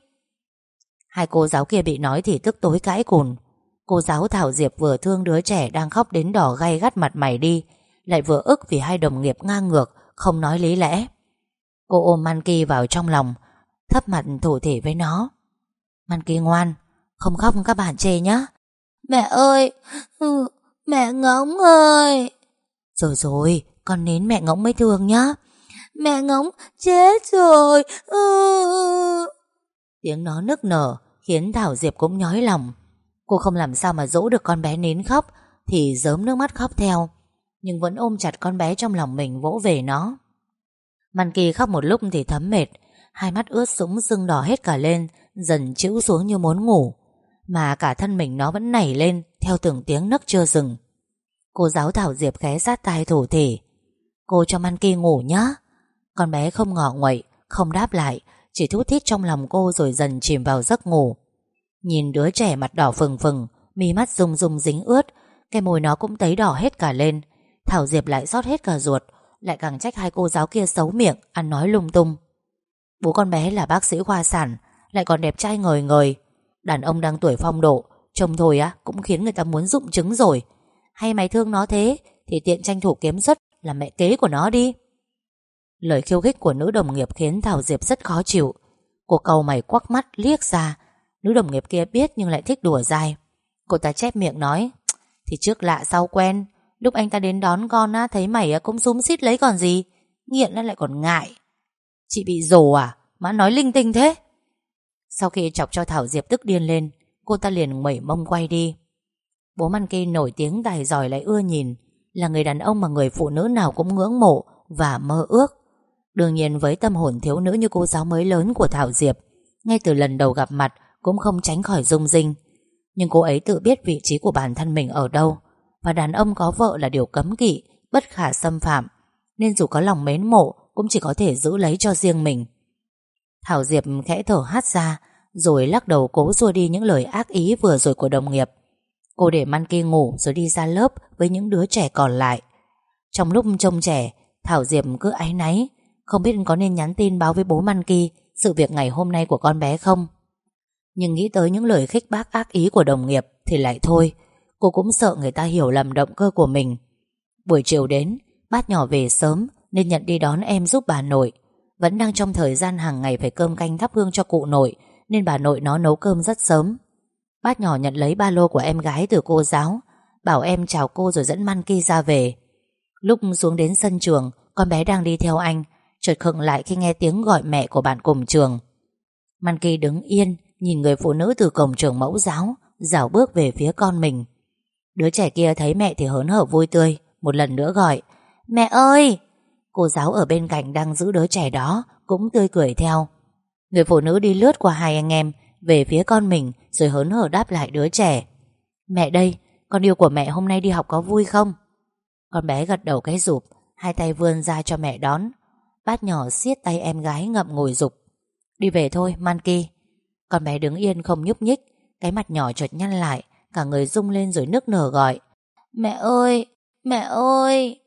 Hai cô giáo kia bị nói thì tức tối cãi cùn. Cô giáo Thảo Diệp vừa thương đứa trẻ đang khóc đến đỏ gay gắt mặt mày đi, lại vừa ức vì hai đồng nghiệp ngang ngược, không nói lý lẽ. Cô ôm Monkey vào trong lòng, thấp mặt thủ thỉ với nó. Monkey ngoan, không khóc các bạn chê nhé. Mẹ ơi, mẹ Ngỗng ơi. Rồi rồi, con nín mẹ Ngỗng mới thương nhá. Mẹ Ngỗng chết rồi. Tiếng nó nức nở khiến Thảo Diệp cũng nhói lòng. Cô không làm sao mà dỗ được con bé nín khóc thì rớm nước mắt khóc theo, nhưng vẫn ôm chặt con bé trong lòng mình vỗ về nó. Monkey khóc một lúc thì thấm mệt, hai mắt ướt sũng sưng đỏ hết cả lên, dần chĩu xuống như muốn ngủ, mà cả thân mình nó vẫn nảy lên theo từng tiếng nấc chưa dừng. Cô giáo Thảo Diệp ghé sát tai thủ thỉ: "Cô cho Monkey ngủ nhá." Con bé không ngọ nguậy, không đáp lại, chỉ thút thít trong lòng cô rồi dần chìm vào giấc ngủ. Nhìn đứa trẻ mặt đỏ phừng phừng, mi mắt rung rung dính ướt, cái môi nó cũng tấy đỏ hết cả lên. Thảo Diệp lại xót hết cả ruột, lại càng trách hai cô giáo kia xấu miệng, ăn nói lung tung. Bố con bé là bác sĩ khoa sản, lại còn đẹp trai ngời ngời, đàn ông đang tuổi phong độ, trông thôi á cũng khiến người ta muốn rụng trứng rồi. Hay mày thương nó thế thì tiện tranh thủ kiếm xuất làm mẹ kế của nó đi. Lời khiêu khích của nữ đồng nghiệp khiến Thảo Diệp rất khó chịu. Cô cau mày quắc mắt liếc ra. Nữ đồng nghiệp kia biết nhưng lại thích đùa dai. Cô ta chép miệng nói: "Thì trước lạ sau quen, lúc anh ta đến đón con á, thấy mày cũng xúm xít lấy còn gì. Nghiện nó lại còn ngại. Chị bị rồ à mà nói linh tinh thế?" Sau khi chọc cho Thảo Diệp tức điên lên, cô ta liền mẩy mông quay đi. Bố Monkey nổi tiếng tài giỏi lại ưa nhìn, là người đàn ông mà người phụ nữ nào cũng ngưỡng mộ và mơ ước. Đương nhiên với tâm hồn thiếu nữ như cô giáo mới lớn của Thảo Diệp, ngay từ lần đầu gặp mặt cũng không tránh khỏi rung rinh. Nhưng cô ấy tự biết vị trí của bản thân mình ở đâu, và đàn ông có vợ là điều cấm kỵ, bất khả xâm phạm, nên dù có lòng mến mộ cũng chỉ có thể giữ lấy cho riêng mình. Thảo Diệp khẽ thở hắt ra, rồi lắc đầu cố xua đi những lời ác ý vừa rồi của đồng nghiệp. Cô để Monkey ngủ rồi đi ra lớp với những đứa trẻ còn lại. Trong lúc trông trẻ, Thảo Diệp cứ áy náy, không biết có nên nhắn tin báo với bố Monkey sự việc ngày hôm nay của con bé không. Nhưng nghĩ tới những lời khích bác ác ý của đồng nghiệp thì lại thôi. Cô cũng sợ người ta hiểu lầm động cơ của mình. Buổi chiều đến, bác nhỏ về sớm nên nhận đi đón em giúp bà nội. Vẫn đang trong thời gian hàng ngày phải cơm canh thắp hương cho cụ nội, nên bà nội nó nấu cơm rất sớm. Bác nhỏ nhận lấy ba lô của em gái từ cô giáo, bảo em chào cô rồi dẫn Monkey ra về. Lúc xuống đến sân trường, con bé đang đi theo anh, chợt khựng lại khi nghe tiếng gọi mẹ của bạn cùng trường. Monkey đứng yên nhìn người phụ nữ từ cổng trường mẫu giáo dạo bước về phía con mình. Đứa trẻ kia thấy mẹ thì hớn hở vui tươi, một lần nữa gọi: "Mẹ ơi!" Cô giáo ở bên cạnh đang giữ đứa trẻ đó cũng tươi cười theo. Người phụ nữ đi lướt qua hai anh em về phía con mình rồi hớn hở đáp lại đứa trẻ: "Mẹ đây, con yêu của mẹ hôm nay đi học có vui không?" Con bé gật đầu cái rụp, hai tay vươn ra cho mẹ đón. Bác nhỏ siết tay em gái ngậm ngùi giục: "Đi về thôi Monkey." Con bé đứng yên không nhúc nhích, cái mặt nhỏ chợt nhăn lại, cả người rung lên rồi nức nở gọi: "Mẹ ơi, mẹ ơi!"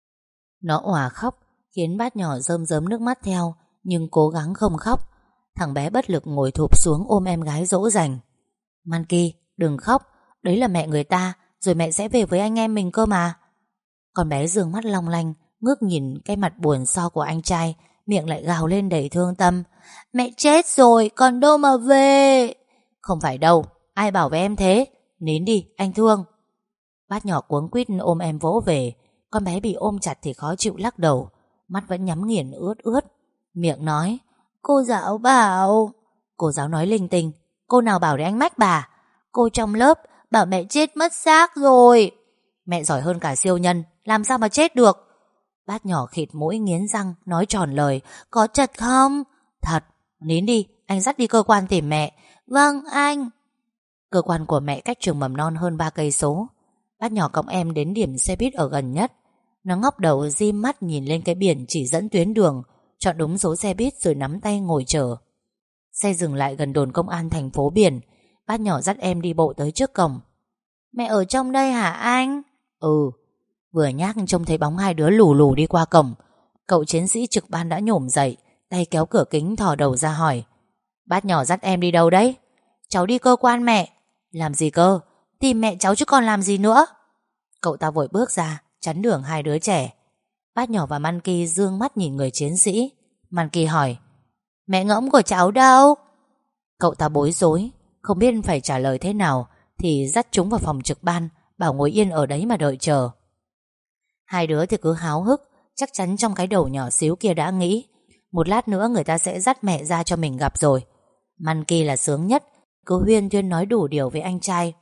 Nó òa khóc, khiến bác nhỏ rơm rớm nước mắt theo, nhưng cố gắng không khóc. Thằng bé bất lực ngồi thụp xuống ôm em gái dỗ dành: "Monkey, đừng khóc, đấy là mẹ người ta, rồi mẹ sẽ về với anh em mình cơ mà." Con bé dương mắt long lanh, ngước nhìn cái mặt buồn so của anh trai, miệng lại gào lên đầy thương tâm: "Mẹ chết rồi, còn đâu mà về." "Không phải đâu, ai bảo với em thế, nín đi, anh thương." Bác nhỏ cuống quýt ôm em vỗ về. Con bé bị ôm chặt thì khó chịu lắc đầu, mắt vẫn nhắm nghiền ướt ướt, miệng nói: "Cô giáo bảo." Cô giáo nói linh tinh: "Cô nào bảo để anh mách bà? Cô trong lớp bảo mẹ chết mất xác rồi." "Mẹ giỏi hơn cả siêu nhân, làm sao mà chết được?" Bác nhỏ khịt mũi nghiến răng nói tròn lời: "Có thật không?" "Thật." "Nín đi, anh dắt đi cơ quan tìm mẹ." "Vâng anh." Cơ quan của mẹ cách trường mầm non hơn 3 cây số. Bác nhỏ cõng em đến điểm xe buýt ở gần nhất. Nó ngóc đầu dim mắt nhìn lên cái biển chỉ dẫn tuyến đường, chọn đúng số xe buýt rồi nắm tay ngồi chờ. Xe dừng lại gần đồn công an thành phố biển. Bác nhỏ dắt em đi bộ tới trước cổng. "Mẹ ở trong đây hả anh?" "Ừ." Vừa nhắc trông thấy bóng hai đứa lù lù đi qua cổng. Cậu chiến sĩ trực ban đã nhổm dậy, tay kéo cửa kính thò đầu ra hỏi: "Bác nhỏ dắt em đi đâu đấy?" "Cháu đi cơ quan mẹ." "Làm gì cơ?" "Tìm mẹ cháu chứ còn làm gì nữa." Cậu ta vội bước ra chắn đường hai đứa trẻ. Bác nhỏ và Monkey dương mắt nhìn người chiến sĩ. Monkey hỏi: "Mẹ ngỗng của cháu đâu?" Cậu ta bối rối, không biết phải trả lời thế nào, thì dắt chúng vào phòng trực ban, bảo ngồi yên ở đấy mà đợi chờ. Hai đứa thì cứ háo hức, chắc chắn trong cái đầu nhỏ xíu kia đã nghĩ một lát nữa người ta sẽ dắt mẹ ra cho mình gặp rồi. Monkey là sướng nhất, cứ huyên thuyên nói đủ điều với anh trai.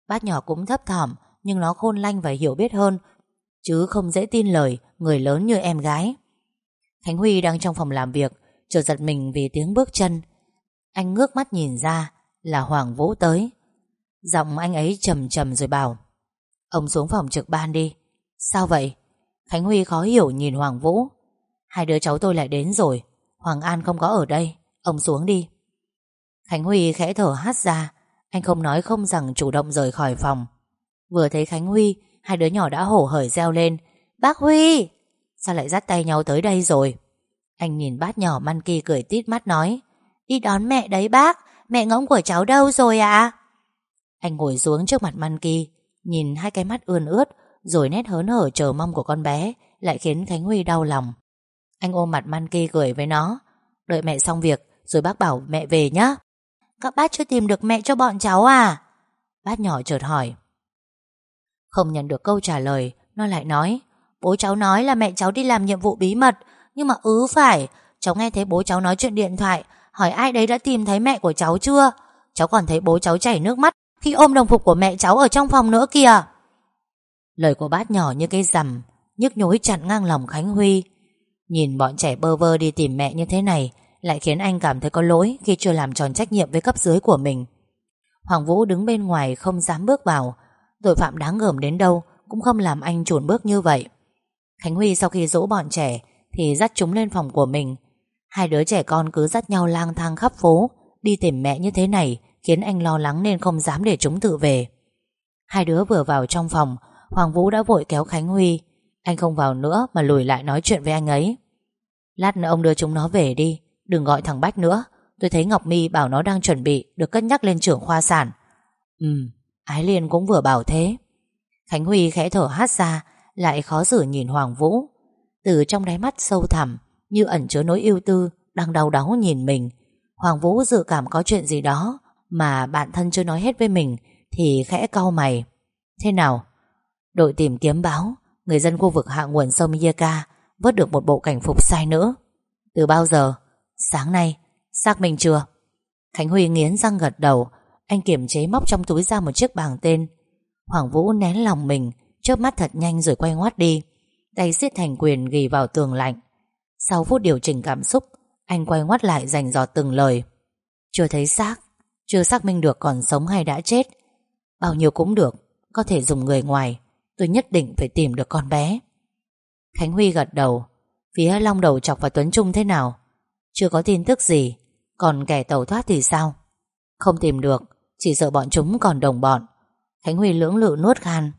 Bác nhỏ cũng thấp thỏm, nhưng nó khôn lanh và hiểu biết hơn, chứ không dễ tin lời người lớn như em gái. Khánh Huy đang trong phòng làm việc, chợt giật mình vì tiếng bước chân. Anh ngước mắt nhìn ra là Hoàng Vũ tới. Giọng anh ấy trầm trầm rồi bảo: "Ông xuống phòng trực ban đi." "Sao vậy?" Khánh Huy khó hiểu nhìn Hoàng Vũ. "Hai đứa cháu tôi lại đến rồi. Hoàng An không có ở đây. Ông xuống đi." Khánh Huy khẽ thở hắt ra. Anh không nói không rằng chủ động rời khỏi phòng. Vừa thấy Khánh Huy, hai đứa nhỏ đã hổ hởi reo lên: "Bác Huy!" "Sao lại dắt tay nhau tới đây rồi?" Anh nhìn bát nhỏ Monkey cười tít mắt nói: "Đi đón mẹ đấy bác. Mẹ ngỗng của cháu đâu rồi ạ?" Anh ngồi xuống trước mặt Monkey, nhìn hai cái mắt ươn ướt, rồi nét hớn hở chờ mong của con bé lại khiến Khánh Huy đau lòng. Anh ôm mặt Monkey cười với nó: "Đợi mẹ xong việc rồi bác bảo mẹ về nhé." "Các bác chưa tìm được mẹ cho bọn cháu à?" Bác nhỏ chợt hỏi. Không nhận được câu trả lời, nó lại nói: "Bố cháu nói là mẹ cháu đi làm nhiệm vụ bí mật. Nhưng mà phải, cháu nghe thấy bố cháu nói chuyện điện thoại, hỏi ai đấy đã tìm thấy mẹ của cháu chưa. Cháu còn thấy bố cháu chảy nước mắt khi ôm đồng phục của mẹ cháu ở trong phòng nữa kìa." Lời của bác nhỏ như cái rằm nhức nhối chặn ngang lòng Khánh Huy. Nhìn bọn trẻ bơ vơ đi tìm mẹ như thế này lại khiến anh cảm thấy có lỗi khi chưa làm tròn trách nhiệm với cấp dưới của mình. Hoàng Vũ đứng bên ngoài không dám bước vào. Tội phạm đáng gờm đến đâu cũng không làm anh chùn bước như vậy. Khánh Huy sau khi dỗ bọn trẻ thì dắt chúng lên phòng của mình. Hai đứa trẻ con cứ dắt nhau lang thang khắp phố đi tìm mẹ như thế này khiến anh lo lắng nên không dám để chúng tự về. Hai đứa vừa vào trong phòng, Hoàng Vũ đã vội kéo Khánh Huy. Anh không vào nữa mà lùi lại nói chuyện với anh ấy: "Lát nữa ông đưa chúng nó về đi, đừng gọi thằng Bách nữa. Tôi thấy Ngọc My bảo nó đang chuẩn bị được cất nhắc lên trưởng khoa sản." Ái Liên cũng vừa bảo thế. Khánh Huy khẽ thở hắt ra, lại khó xử nhìn Hoàng Vũ. Từ trong đáy mắt sâu thẳm như ẩn chứa nỗi ưu tư đang đau đáu nhìn mình. Hoàng Vũ dự cảm có chuyện gì đó mà bạn thân chưa nói hết với mình thì khẽ cau mày. "Thế nào?" "Đội tìm kiếm báo người dân khu vực hạ nguồn sông Yeka vớt được một bộ cảnh phục sai nữ." "Từ bao giờ?" "Sáng nay." "Xác minh chưa?" Khánh Huy nghiến răng gật đầu. Anh kiềm chế móc trong túi ra một chiếc bảng tên. Hoàng Vũ nén lòng mình, chớp mắt thật nhanh rồi quay ngoắt đi, tay siết thành quyền ghì vào tường lạnh. Sau phút điều chỉnh cảm xúc, anh quay ngoắt lại rành rọt từng lời: "Chưa thấy xác, chưa xác minh được còn sống hay đã chết. Bao nhiêu cũng được, có thể dùng người ngoài. Tôi nhất định phải tìm được con bé." Khánh Huy gật đầu. "Phía Long Đầu Chọc và Tuấn Trung thế nào?" "Chưa có tin tức gì." "Còn kẻ tẩu thoát thì sao?" "Không tìm được, chỉ sợ bọn chúng còn đồng bọn." Khánh Huy lưỡng lự nuốt khan.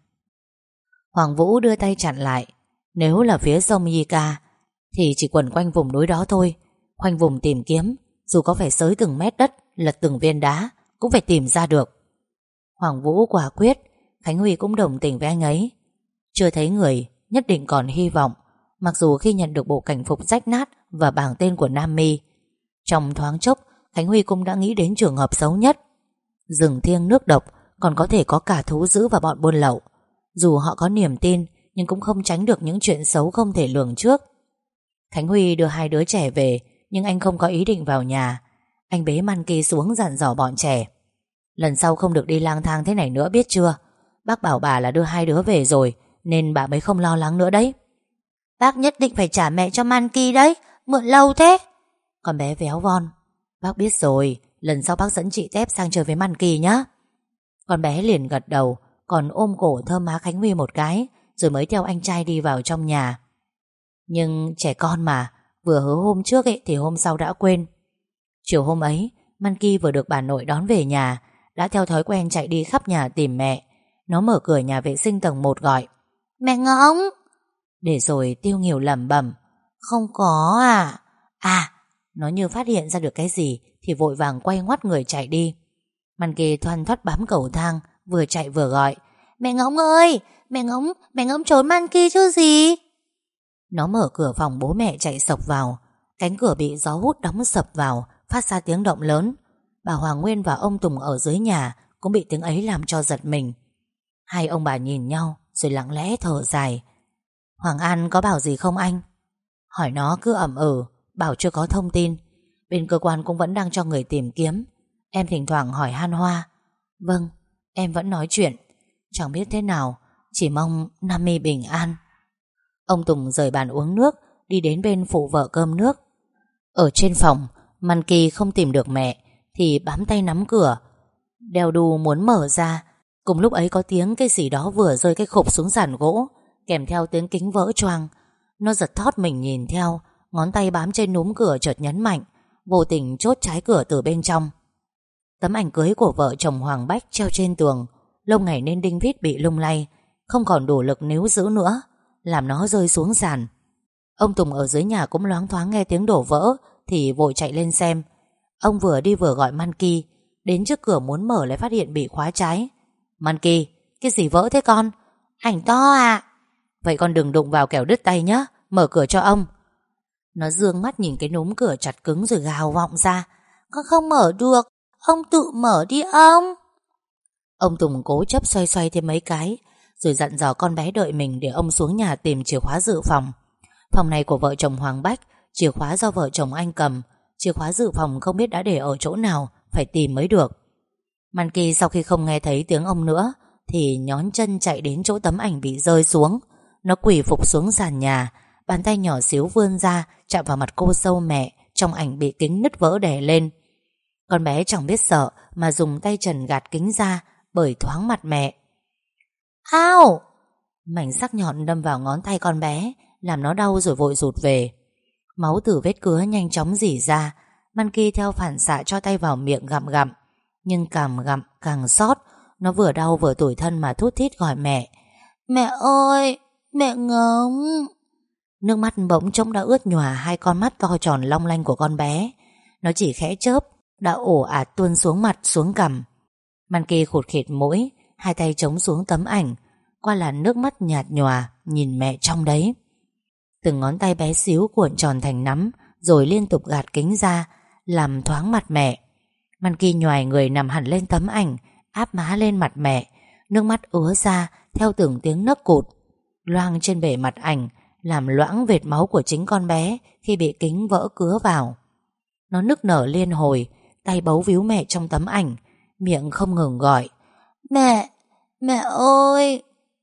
Hoàng Vũ đưa tay chặn lại. "Nếu là phía sông Yika thì chỉ quẩn quanh vùng núi đó thôi. Khoanh vùng tìm kiếm, dù có phải xới từng mét đất, lật từng viên đá, cũng phải tìm ra được." Hoàng Vũ quả quyết. Khánh Huy cũng đồng tình với anh ấy. Chưa thấy người, nhất định còn hy vọng. Mặc dù khi nhận được bộ cảnh phục rách nát và bảng tên của Nam My, trong thoáng chốc Khánh Huy cũng đã nghĩ đến trường hợp xấu nhất. Rừng thiêng nước độc, còn có thể có cả thú dữ và bọn buôn lậu. Dù họ có niềm tin, nhưng cũng không tránh được những chuyện xấu không thể lường trước. Khánh Huy đưa hai đứa trẻ về, nhưng anh không có ý định vào nhà. Anh bế Monkey xuống dặn dò bọn trẻ: "Lần sau không được đi lang thang thế này nữa biết chưa? Bác bảo bà là đưa hai đứa về rồi, nên bà mới không lo lắng nữa đấy." "Bác nhất định phải trả mẹ cho Monkey đấy, mượn lâu thế." Con bé véo von: "Bác biết rồi, lần sau bác dẫn chị Tép sang chơi với Monkey nhé." Con bé liền gật đầu, còn ôm cổ thơm má Khánh Huy một cái, rồi mới theo anh trai đi vào trong nhà. Nhưng trẻ con mà, vừa hứa hôm trước thì hôm sau đã quên. Chiều hôm ấy, Monkey vừa được bà nội đón về nhà, đã theo thói quen chạy đi khắp nhà tìm mẹ. Nó mở cửa nhà vệ sinh tầng 1 gọi: "Mẹ Ngỗng!" Để rồi Tiêu Nghỉu lẩm bẩm: "Không có à?" Nó như phát hiện ra được cái gì thì vội vàng quay ngoắt người chạy đi. Monkey thoăn thoắt bám cầu thang, vừa chạy vừa gọi: "Mẹ Ngỗng ơi! Mẹ Ngỗng trốn Monkey chứ gì?" Nó mở cửa phòng bố mẹ chạy sộc vào. Cánh cửa bị gió hút đóng sập vào, phát ra tiếng động lớn. Bà Hoàng Nguyên và ông Tùng ở dưới nhà cũng bị tiếng ấy làm cho giật mình. Hai ông bà nhìn nhau rồi lặng lẽ thở dài. "Hoàng An có bảo gì không anh?" Hỏi nó cứ ậm bảo chưa có thông tin. Bên cơ quan cũng vẫn đang cho người tìm kiếm. Em thỉnh thoảng hỏi han hoa: "Vâng, Em vẫn nói chuyện. Chẳng biết thế nào, chỉ mong Nam My bình an. Ông Tùng rời bàn uống nước, đi đến bên phụ vợ cơm nước. Ở trên phòng, Manki không tìm được mẹ thì bám tay nắm cửa, đeo đu muốn mở ra. Cùng lúc ấy có tiếng cái gì đó vừa rơi cái khục xuống sàn gỗ, kèm theo tiếng kính vỡ choang. Nó giật thót mình nhìn theo, ngón tay bám trên núm cửa chợt nhấn mạnh, vô tình chốt trái cửa từ bên trong. Tấm ảnh cưới của vợ chồng Hoàng Bách treo trên tường, lâu ngày nên đinh vít bị lung lay, không còn đủ lực níu giữ nữa, làm nó rơi xuống sàn. Ông Tùng ở dưới nhà cũng loáng thoáng nghe tiếng đổ vỡ thì vội chạy lên xem. Ông vừa đi vừa gọi Manki. Đến trước cửa muốn mở lại phát hiện bị khóa trái. Manki, cái gì vỡ thế con? Ảnh to à? Vậy con đừng đụng vào kẻo đứt tay nhé. Mở cửa cho ông. Nó dương mắt nhìn cái núm cửa chặt cứng rồi gào vọng ra, con không mở được, ông tự mở đi ông. Ông Tùng cố chấp xoay xoay thêm mấy cái, rồi dặn dò con bé đợi mình để ông xuống nhà tìm chìa khóa dự phòng. Phòng này của vợ chồng Hoàng Bách, chìa khóa do vợ chồng anh cầm. Chìa khóa dự phòng không biết đã để ở chỗ nào, phải tìm mới được. Manki sau khi không nghe thấy tiếng ông nữa thì nhón chân chạy đến chỗ tấm ảnh bị rơi xuống. Nó quỳ phục xuống sàn nhà, bàn tay nhỏ xíu vươn ra chạm vào mặt cô dâu mẹ trong ảnh bị kính nứt vỡ đè lên. Con bé chẳng biết sợ mà dùng tay trần gạt kính ra, bởi thoáng mặt mẹ. Ao! Mảnh sắc nhọn đâm vào ngón tay con bé, làm nó đau rồi vội rụt về. Máu từ vết cứa nhanh chóng rỉ ra. Manki theo phản xạ cho tay vào miệng gặm gặm, nhưng càng gặm càng xót. Nó vừa đau vừa tủi thân mà thút thít gọi mẹ. Mẹ ơi, mẹ ngóng. Nước mắt bỗng trông đã ướt nhòa hai con mắt to tròn long lanh của con bé. Nó chỉ khẽ chớp đã ổ ạt tuôn xuống mặt xuống cằm. Manki khụt khịt mũi, hai tay chống xuống tấm ảnh, qua làn nước mắt nhạt nhòa nhìn mẹ trong đấy. Từng ngón tay bé xíu cuộn tròn thành nắm, rồi liên tục gạt kính ra, làm thoáng mặt mẹ. Manki nhoài người nằm hẳn lên tấm ảnh, áp má lên mặt mẹ. Nước mắt ứa ra theo từng tiếng nấc cụt, loang trên bề mặt ảnh, làm loãng vệt máu của chính con bé khi bị kính vỡ cứa vào. Nó nức nở liên hồi, tay bấu víu mẹ trong tấm ảnh, miệng không ngừng gọi. Mẹ, mẹ ơi,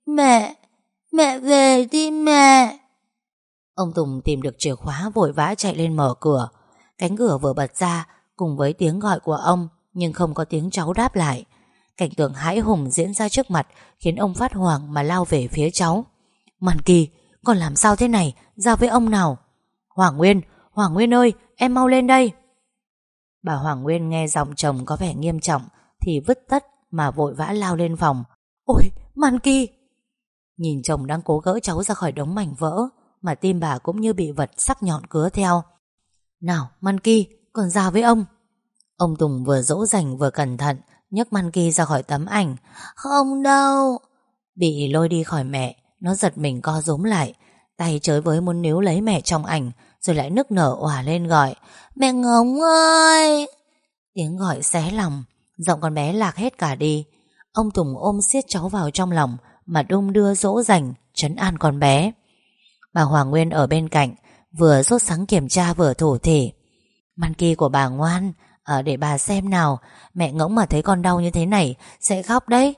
mẹ về đi mẹ. Ông Tùng tìm được chìa khóa vội vã chạy lên mở cửa. Cánh cửa vừa bật ra cùng với tiếng gọi của ông, nhưng không có tiếng cháu đáp lại. Cảnh tượng hãi hùng diễn ra trước mặt khiến ông phát hoảng mà lao về phía cháu. Manki, con làm sao thế này? Ra với ông nào. Hoàng Nguyên ơi, em mau lên đây. Bà Hoàng Nguyên nghe giọng chồng có vẻ nghiêm trọng thì vứt tất mà vội vã lao lên phòng. Ôi, Manki! Nhìn chồng đang cố gỡ cháu ra khỏi đống mảnh vỡ mà tim bà cũng như bị vật sắc nhọn cứa theo. Nào, Manki, con ra với ông. Ông Tùng vừa dỗ dành vừa cẩn thận nhấc Manki ra khỏi tấm ảnh. Không đâu. Bị lôi đi khỏi mẹ, nó giật mình co rúm lại, tay chới với muốn níu lấy mẹ trong ảnh, rồi lại nức nở òa lên gọi. Mẹ Ngống ơi! Tiếng gọi xé lòng, giọng con bé lạc hết cả đi. Ông Tùng ôm siết cháu vào trong lòng mà đung đưa dỗ dành trấn an con bé. Bà Hoàng Nguyên ở bên cạnh vừa sốt sắng kiểm tra vừa thủ thỉ. Manki của bà ngoan, để bà xem nào, mẹ Ngỗng mà thấy con đau như thế này sẽ khóc đấy.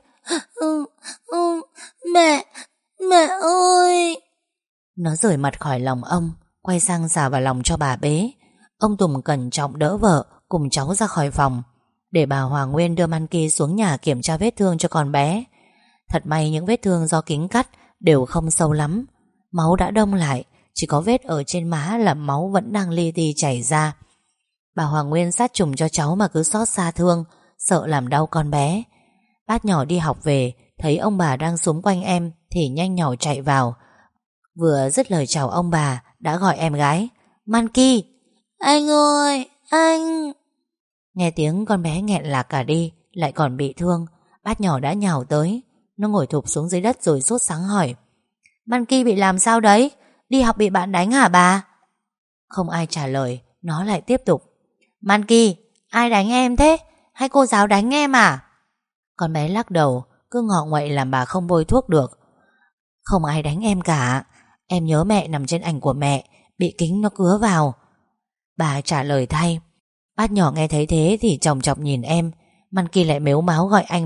Mẹ ơi! Nó rời mặt khỏi lòng ông, quay sang xà vào lòng cho bà bế. Ông Tùng cẩn trọng đỡ vợ cùng cháu ra khỏi phòng, để bà Hoàng Nguyên đưa Manki xuống nhà kiểm tra vết thương cho con bé. Thật may những vết thương do kính cắt đều không sâu lắm. Máu đã đông lại, chỉ có vết ở trên má là máu vẫn đang li ti chảy ra. Bà Hoàng Nguyên sát trùng cho cháu mà cứ xót xa thương, sợ làm đau con bé. Bác nhỏ đi học về thấy ông bà đang xúm quanh em thì nhanh nhỏ chạy vào. Vừa dứt lời chào ông bà đã gọi em gái. Manki! Anh ơi, anh! Nghe tiếng con bé nghẹn lạc cả đi, lại còn bị thương, bác nhỏ đã nhào tới. Nó ngồi thụp xuống dưới đất rồi sốt sắng hỏi. Manki bị làm sao đấy? Đi học bị bạn đánh hả bà? Không ai trả lời, nó lại tiếp tục. Manki, ai đánh em thế? Hay cô giáo đánh em à? Con bé lắc đầu, cứ ngọ nguậy làm bà không bôi thuốc được. Không ai đánh em cả. Em nhớ mẹ nằm trên ảnh của mẹ, bị kính nó cứa vào. Bà trả lời thay. Bác nhỏ nghe thấy thế thì chòng chọc nhìn em. Manki lại mếu máo gọi anh Mách.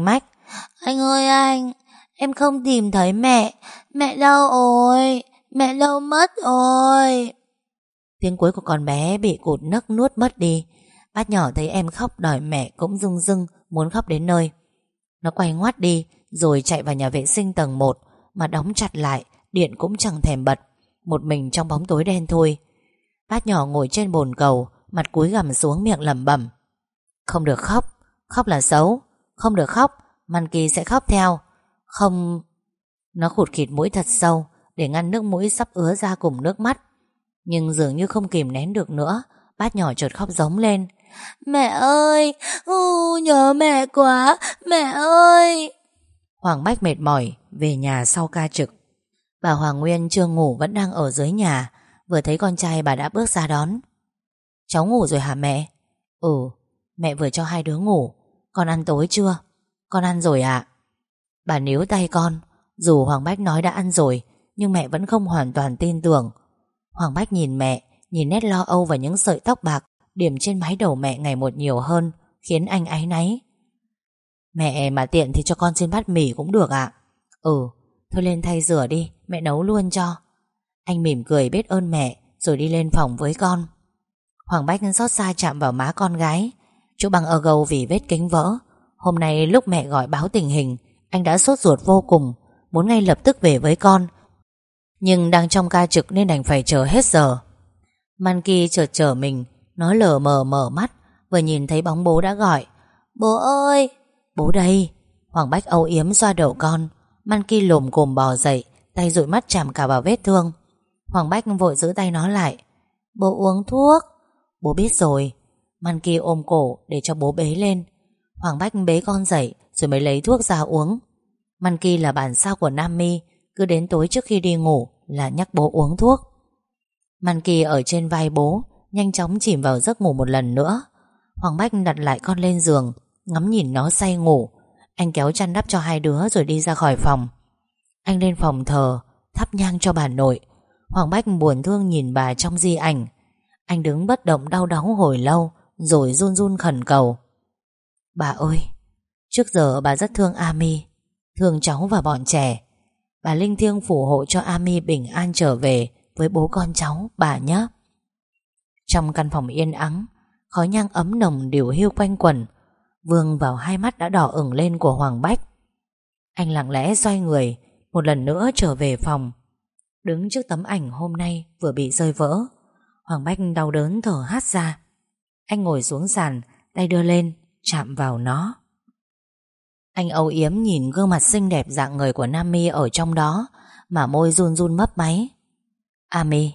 Anh ơi anh, em không tìm thấy mẹ. Mẹ đâu rồi? Mẹ đâu mất rồi? Tiếng cuối của con bé bị cụt nấc nuốt mất đi. Bác nhỏ thấy em khóc đòi mẹ cũng rưng rưng muốn khóc đến nơi. Nó quay ngoắt đi rồi chạy vào nhà vệ sinh tầng 1 mà đóng chặt lại, điện cũng chẳng thèm bật, một mình trong bóng tối đen thôi. Bác nhỏ ngồi trên bồn cầu, mặt cúi gằm xuống miệng lẩm bẩm: không được khóc, khóc là xấu. Không được khóc, Monkey sẽ khóc theo. Không. Nó khụt khịt mũi thật sâu để ngăn nước mũi sắp ứa ra cùng nước mắt. Nhưng dường như không kìm nén được nữa, bác nhỏ chợt khóc giống lên: Mẹ ơi, nhớ mẹ quá, mẹ ơi. Hoàng Bách mệt mỏi về nhà sau ca trực. Bà Hoàng Nguyên chưa ngủ vẫn đang ở dưới nhà. Vừa thấy con trai bà đã bước ra đón. Cháu ngủ rồi hả mẹ? Ừ, mẹ vừa cho hai đứa ngủ. Con ăn tối chưa? Con ăn rồi ạ. Bà níu tay con. Dù Hoàng Bách nói đã ăn rồi, nhưng mẹ vẫn không hoàn toàn tin tưởng. Hoàng Bách nhìn mẹ, nhìn nét lo âu và những sợi tóc bạc điểm trên mái đầu mẹ ngày một nhiều hơn, khiến anh áy náy. Mẹ mà tiện thì cho con xin bát mì cũng được ạ. Ừ, thôi lên thay rửa đi, mẹ nấu luôn cho. Anh mỉm cười biết ơn mẹ rồi đi lên phòng với con. Hoàng Bách xót xa chạm vào má con gái. Chỗ băng ở gầu vì vết kính vỡ. Hôm nay lúc mẹ gọi báo tình hình, anh đã sốt ruột vô cùng, muốn ngay lập tức về với con. Nhưng đang trong ca trực nên đành phải chờ hết giờ. Monkey chợt trở mình, nó lờ mờ mở mắt, vừa nhìn thấy bóng bố đã gọi: Bố ơi! Bố đây! Hoàng Bách âu yếm xoa đầu con. Monkey lồm cồm bò dậy, tay dụi mắt chạm cả vào vết thương. Hoàng Bách vội giữ tay nó lại. Bố uống thuốc. Bố biết rồi. Monkey ôm cổ để cho bố bế lên. Hoàng Bách bế con dậy rồi mới lấy thuốc ra uống. Monkey là bản sao của Nam Mi, cứ đến tối trước khi đi ngủ là nhắc bố uống thuốc. Monkey ở trên vai bố, nhanh chóng chìm vào giấc ngủ một lần nữa. Hoàng Bách đặt lại con lên giường, ngắm nhìn nó say ngủ. Anh kéo chăn đắp cho hai đứa rồi đi ra khỏi phòng. Anh lên phòng thờ, thắp nhang cho bà nội. Hoàng Bách buồn thương nhìn bà trong di ảnh. Anh đứng bất động đau đáu hồi lâu, rồi run run khẩn cầu: Bà ơi, trước giờ bà rất thương Ami, thương cháu và bọn trẻ. Bà linh thiêng phù hộ cho Ami bình an trở về với bố con cháu, bà nhé. Trong căn phòng yên ắng, khói nhang ấm nồng điều hiu quanh quẩn, vương vào hai mắt đã đỏ ửng lên của Hoàng Bách. Anh lặng lẽ xoay người, một lần nữa trở về phòng. Đứng trước tấm ảnh hôm nay vừa bị rơi vỡ, Hoàng Bách đau đớn thở hắt ra. Anh ngồi xuống sàn, tay đưa lên, chạm vào nó. Anh âu yếm nhìn gương mặt xinh đẹp dạng người của Nam Mi ở trong đó, mà môi run run mấp máy. Ami,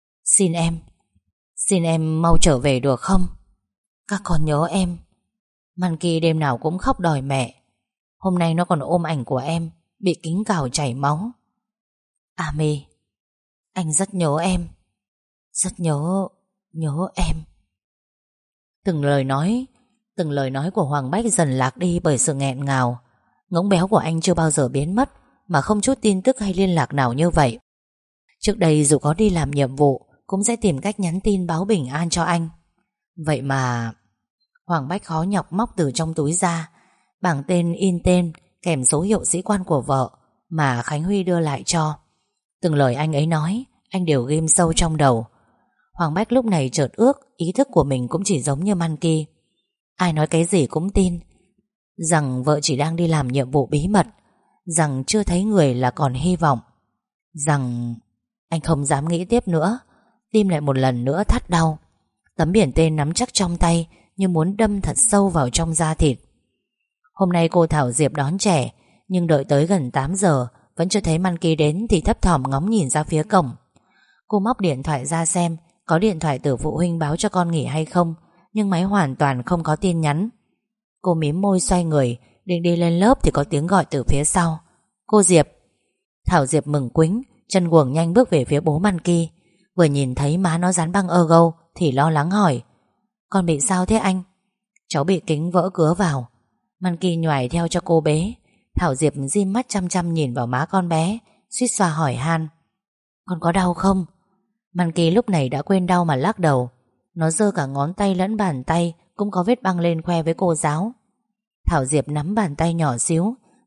xin em mau trở về được không? Các con nhớ em. Monkey đêm nào cũng khóc đòi mẹ. Hôm nay nó còn ôm ảnh của em, bị kính cào chảy máu. Ami, anh rất nhớ em. Rất nhớ em. Từng lời nói của Hoàng Bách dần lạc đi bởi sự nghẹn ngào. Ngỗng béo của anh chưa bao giờ biến mất mà không chút tin tức hay liên lạc nào như vậy. Trước đây dù có đi làm nhiệm vụ cũng sẽ tìm cách nhắn tin báo bình an cho anh. Vậy mà Hoàng Bách khó nhọc móc từ trong túi ra bảng tên in tên kèm số hiệu sĩ quan của vợ mà Khánh Huy đưa lại cho. Từng lời anh ấy nói anh đều ghim sâu trong đầu. Hoàng Bách lúc này chợt ước ý thức của mình cũng chỉ giống như Monkey. Ai nói cái gì cũng tin, rằng vợ chỉ đang đi làm nhiệm vụ bí mật, rằng chưa thấy người là còn hy vọng, rằng... Anh không dám nghĩ tiếp nữa. Tim lại một lần nữa thắt đau. Tấm biển tên nắm chắc trong tay như muốn đâm thật sâu vào trong da thịt. Hôm nay cô Thảo Diệp đón trẻ, nhưng đợi tới gần 8 giờ vẫn chưa thấy Monkey đến thì thấp thỏm ngóng nhìn ra phía cổng. Cô móc điện thoại ra xem có điện thoại từ phụ huynh báo cho con nghỉ hay không, nhưng máy hoàn toàn không có tin nhắn. Cô mím môi xoay người định đi lên lớp thì có tiếng gọi từ phía sau. Cô Diệp. Thảo Diệp mừng quính, chân guồng nhanh bước về phía bố Monkey. Vừa nhìn thấy má nó dán băng ergo thì lo lắng hỏi: Con bị sao thế anh? Cháu bị kính vỡ cứa vào. Monkey nhoài theo cho cô bế. Thảo Diệp dim mắt chăm chăm nhìn vào má con bé, suýt xoa hỏi han: Con có đau không? Monkey lúc này đã quên đau mà lắc đầu. Nó giơ cả ngón tay lẫn bàn tay cũng có vết băng lên khoe với cô giáo. Thảo Diệp nắm bàn tay nhỏ xíu,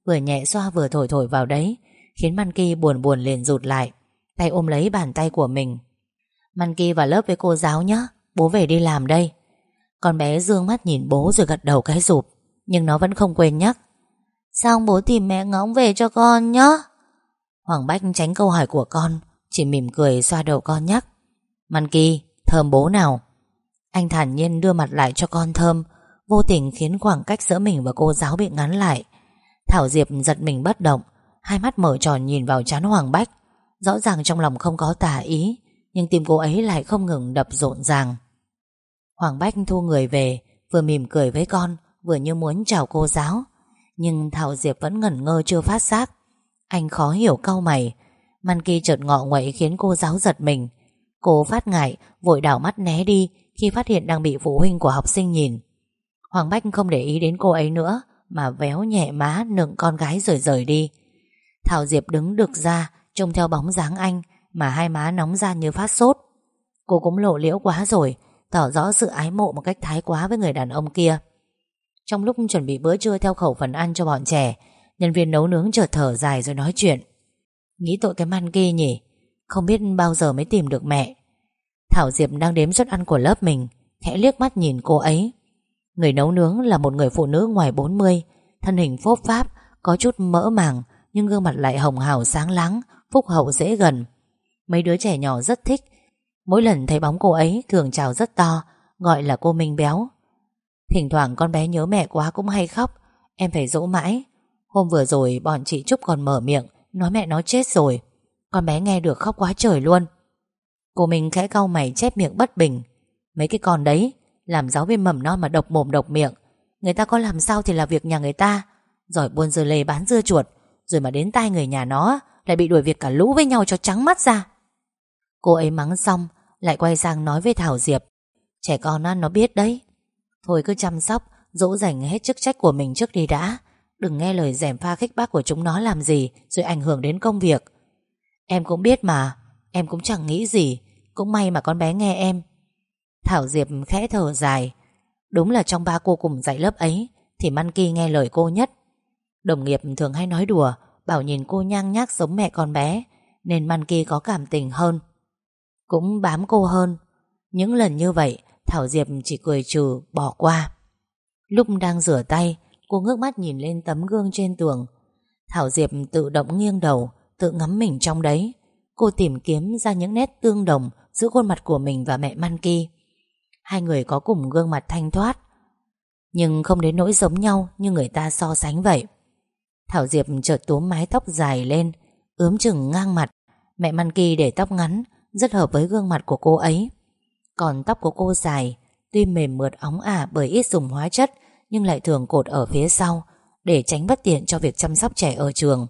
vừa nhẹ xoa vừa thổi thổi vào đấy, khiến Monkey buồn buồn liền rụt lại, tay ôm lấy bàn tay của mình. Monkey vào lớp với cô giáo nhé, bố về đi làm đây. Con bé dương mắt nhìn bố rồi gật đầu cái rụp, nhưng nó vẫn không quên nhắc. Xong bố tìm mẹ ngóng về cho con nhé. Hoàng Bách tránh câu hỏi của con, chỉ mỉm cười xoa đầu con nhắc. Monkey, thơm bố nào. Anh thản nhiên đưa mặt lại cho con thơm, vô tình khiến khoảng cách giữa mình và cô giáo bị ngắn lại. Thảo Diệp giật mình bất động, hai mắt mở tròn nhìn vào trán Hoàng Bách. Rõ ràng trong lòng không có tà ý, nhưng tim cô ấy lại không ngừng đập rộn ràng. Hoàng Bách thu người về, vừa mỉm cười với con, vừa như muốn chào cô giáo. Nhưng Thảo Diệp vẫn ngẩn ngơ chưa phát giác. Anh khó hiểu cau mày. Monkey chợt ngọ nguậy khiến cô giáo giật mình. Cô phát ngại, vội đảo mắt né đi khi phát hiện đang bị phụ huynh của học sinh nhìn. Hoàng Bách không để ý đến cô ấy nữa, mà véo nhẹ má nựng con gái rồi rời đi. Thảo Diệp đứng đực ra, trông theo bóng dáng anh mà hai má nóng ran như phát sốt. Cô cũng lộ liễu quá rồi, tỏ rõ sự ái mộ một cách thái quá với người đàn ông kia. Trong lúc chuẩn bị bữa trưa theo khẩu phần ăn cho bọn trẻ, nhân viên nấu nướng chợt thở dài rồi nói chuyện. Nghĩ tội cái Monkey nhỉ, không biết bao giờ mới tìm được mẹ. Thảo Diệp đang đếm suất ăn của lớp mình, khẽ liếc mắt nhìn cô ấy. Người nấu nướng là một người phụ nữ ngoài 40, thân hình phốp pháp, có chút mỡ màng, nhưng gương mặt lại hồng hào sáng láng, phúc hậu dễ gần. Mấy đứa trẻ nhỏ rất thích. Mỗi lần thấy bóng cô ấy thường chào rất to, gọi là cô Minh béo. Thỉnh thoảng con bé nhớ mẹ quá cũng hay khóc, em phải dỗ mãi. Hôm vừa rồi bọn chị Trúc còn mở miệng nói mẹ nó chết rồi. Con bé nghe được khóc quá trời luôn. Cô Minh khẽ cau mày chép miệng bất bình. Mấy cái con đấy làm giáo viên mầm non mà độc mồm độc miệng. Người ta có làm sao thì là việc nhà người ta. Giỏi buôn dưa lê bán dưa chuột, rồi mà đến tai người nhà nó lại bị đuổi việc cả lũ với nhau cho trắng mắt ra. Cô ấy mắng xong lại quay sang nói với Thảo Diệp. Trẻ con nó biết đấy. Thôi cứ chăm sóc, dỗ dành hết chức trách của mình trước đi đã. Đừng nghe lời gièm pha khích bác của chúng nó làm gì rồi ảnh hưởng đến công việc. Em cũng biết mà, em cũng chẳng nghĩ gì. Cũng may mà con bé nghe em. Thảo Diệp khẽ thở dài. Đúng là trong ba cô cùng dạy lớp ấy thì Monkey nghe lời cô nhất. Đồng nghiệp thường hay nói đùa, bảo nhìn cô nhang nhác giống mẹ con bé, nên Monkey có cảm tình hơn, cũng bám cô hơn. Những lần như vậy Thảo Diệp chỉ cười trừ bỏ qua. Lúc đang rửa tay, cô ngước mắt nhìn lên tấm gương trên tường. Thảo Diệp tự động nghiêng đầu, tự ngắm mình trong đấy. Cô tìm kiếm ra những nét tương đồng giữa khuôn mặt của mình và mẹ Monkey. Hai người có cùng gương mặt thanh thoát, nhưng không đến nỗi giống nhau như người ta so sánh vậy. Thảo Diệp chợt túm mái tóc dài lên, ướm chừng ngang mặt. Mẹ Monkey để tóc ngắn, rất hợp với gương mặt của cô ấy. Còn tóc của cô dài, tuy mềm mượt óng ả bởi ít dùng hóa chất, nhưng lại thường cột ở phía sau, để tránh bất tiện cho việc chăm sóc trẻ ở trường.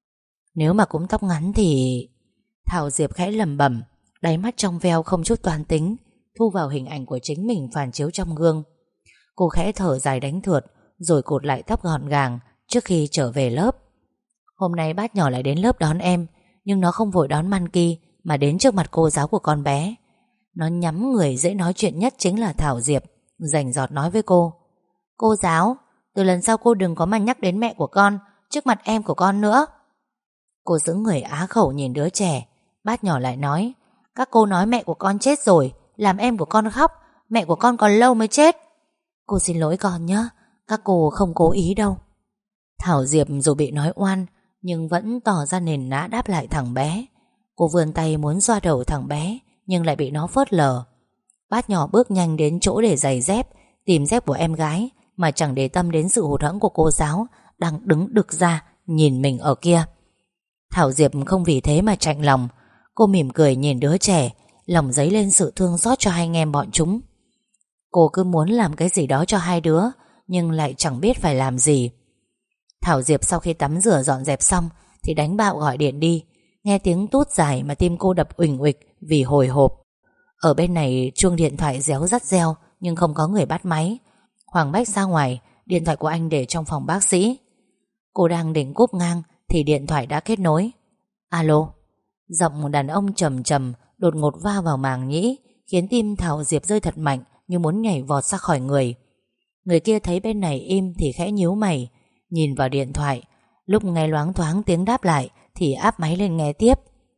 Nếu mà cũng tóc ngắn thì... Thảo Diệp khẽ lẩm bẩm, đáy mắt trong veo không chút toan tính, thu vào hình ảnh của chính mình phản chiếu trong gương. Cô khẽ thở dài đánh thượt, rồi cột lại tóc gọn gàng trước khi trở về lớp. Hôm nay bác nhỏ lại đến lớp đón em, nhưng nó không vội đón Monkey mà đến trước mặt cô giáo của con bé. Nó nhắm người dễ nói chuyện nhất chính là Thảo Diệp, rành rọt nói với cô. Cô giáo, từ lần sau cô đừng có mà nhắc đến mẹ của con trước mặt em của con nữa. Cô giữ người á khẩu nhìn đứa trẻ. Bác nhỏ lại nói, các cô nói mẹ của con chết rồi, làm em của con khóc, mẹ của con còn lâu mới chết. Cô xin lỗi con nhé, các cô không cố ý đâu. Thảo Diệp dù bị nói oan, nhưng vẫn tỏ ra nền nã đáp lại thằng bé. Cô vươn tay muốn xoa đầu thằng bé, nhưng lại bị nó phớt lờ. Bác nhỏ bước nhanh đến chỗ để giày dép, tìm dép của em gái, mà chẳng để tâm đến sự hụt hẫng của cô giáo đang đứng đực ra nhìn mình ở kia. Thảo Diệp không vì thế mà chạnh lòng. Cô mỉm cười nhìn đứa trẻ, lòng dấy lên sự thương xót cho hai anh em bọn chúng. Cô cứ muốn làm cái gì đó cho hai đứa, nhưng lại chẳng biết phải làm gì. Thảo Diệp sau khi tắm rửa dọn dẹp xong thì đánh bạo gọi điện đi. Nghe tiếng tút dài mà tim cô đập uỳnh uịch vì hồi hộp. Ở bên này chuông điện thoại réo rắt reo, nhưng không có người bắt máy. Hoàng Bách ra ngoài, điện thoại của anh để trong phòng bác sĩ. Cô đang định cúp ngang thì điện thoại đã kết nối. Alo. Giọng một đàn ông trầm trầm đột ngột va vào màng nhĩ, khiến tim Thảo Diệp rơi thật mạnh, như muốn nhảy vọt ra khỏi người. Người kia thấy bên này im thì khẽ nhíu mày, nhìn vào điện thoại. Lúc nghe loáng thoáng tiếng đáp lại thì áp máy lên nghe tiếp.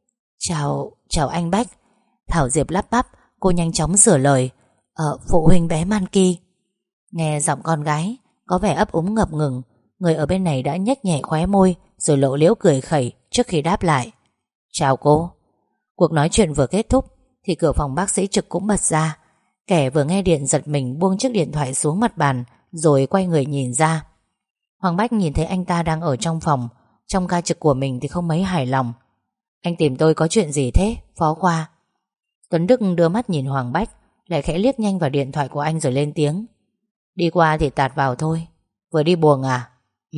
Chào anh Bách. Thảo Diệp lắp bắp. Cô nhanh chóng sửa lời. Phụ huynh bé Man Ki. Nghe giọng con gái có vẻ ấp úng ngập ngừng, người ở bên này đã nhếch nhẹ khóe môi rồi lộ liễu cười khẩy trước khi đáp lại. Chào cô. Cuộc nói chuyện vừa kết thúc thì cửa phòng bác sĩ trực cũng bật ra. Kẻ vừa nghe điện giật mình buông chiếc điện thoại xuống mặt bàn rồi quay người nhìn ra. Hoàng Bách nhìn thấy anh ta đang ở trong phòng. Trong ca trực của mình thì không mấy hài lòng. Anh tìm tôi có chuyện gì thế, Phó Khoa? Tuấn Đức đưa mắt nhìn Hoàng Bách, lại khẽ liếc nhanh vào điện thoại của anh rồi lên tiếng. Đi qua thì tạt vào thôi. Vừa đi buồng à?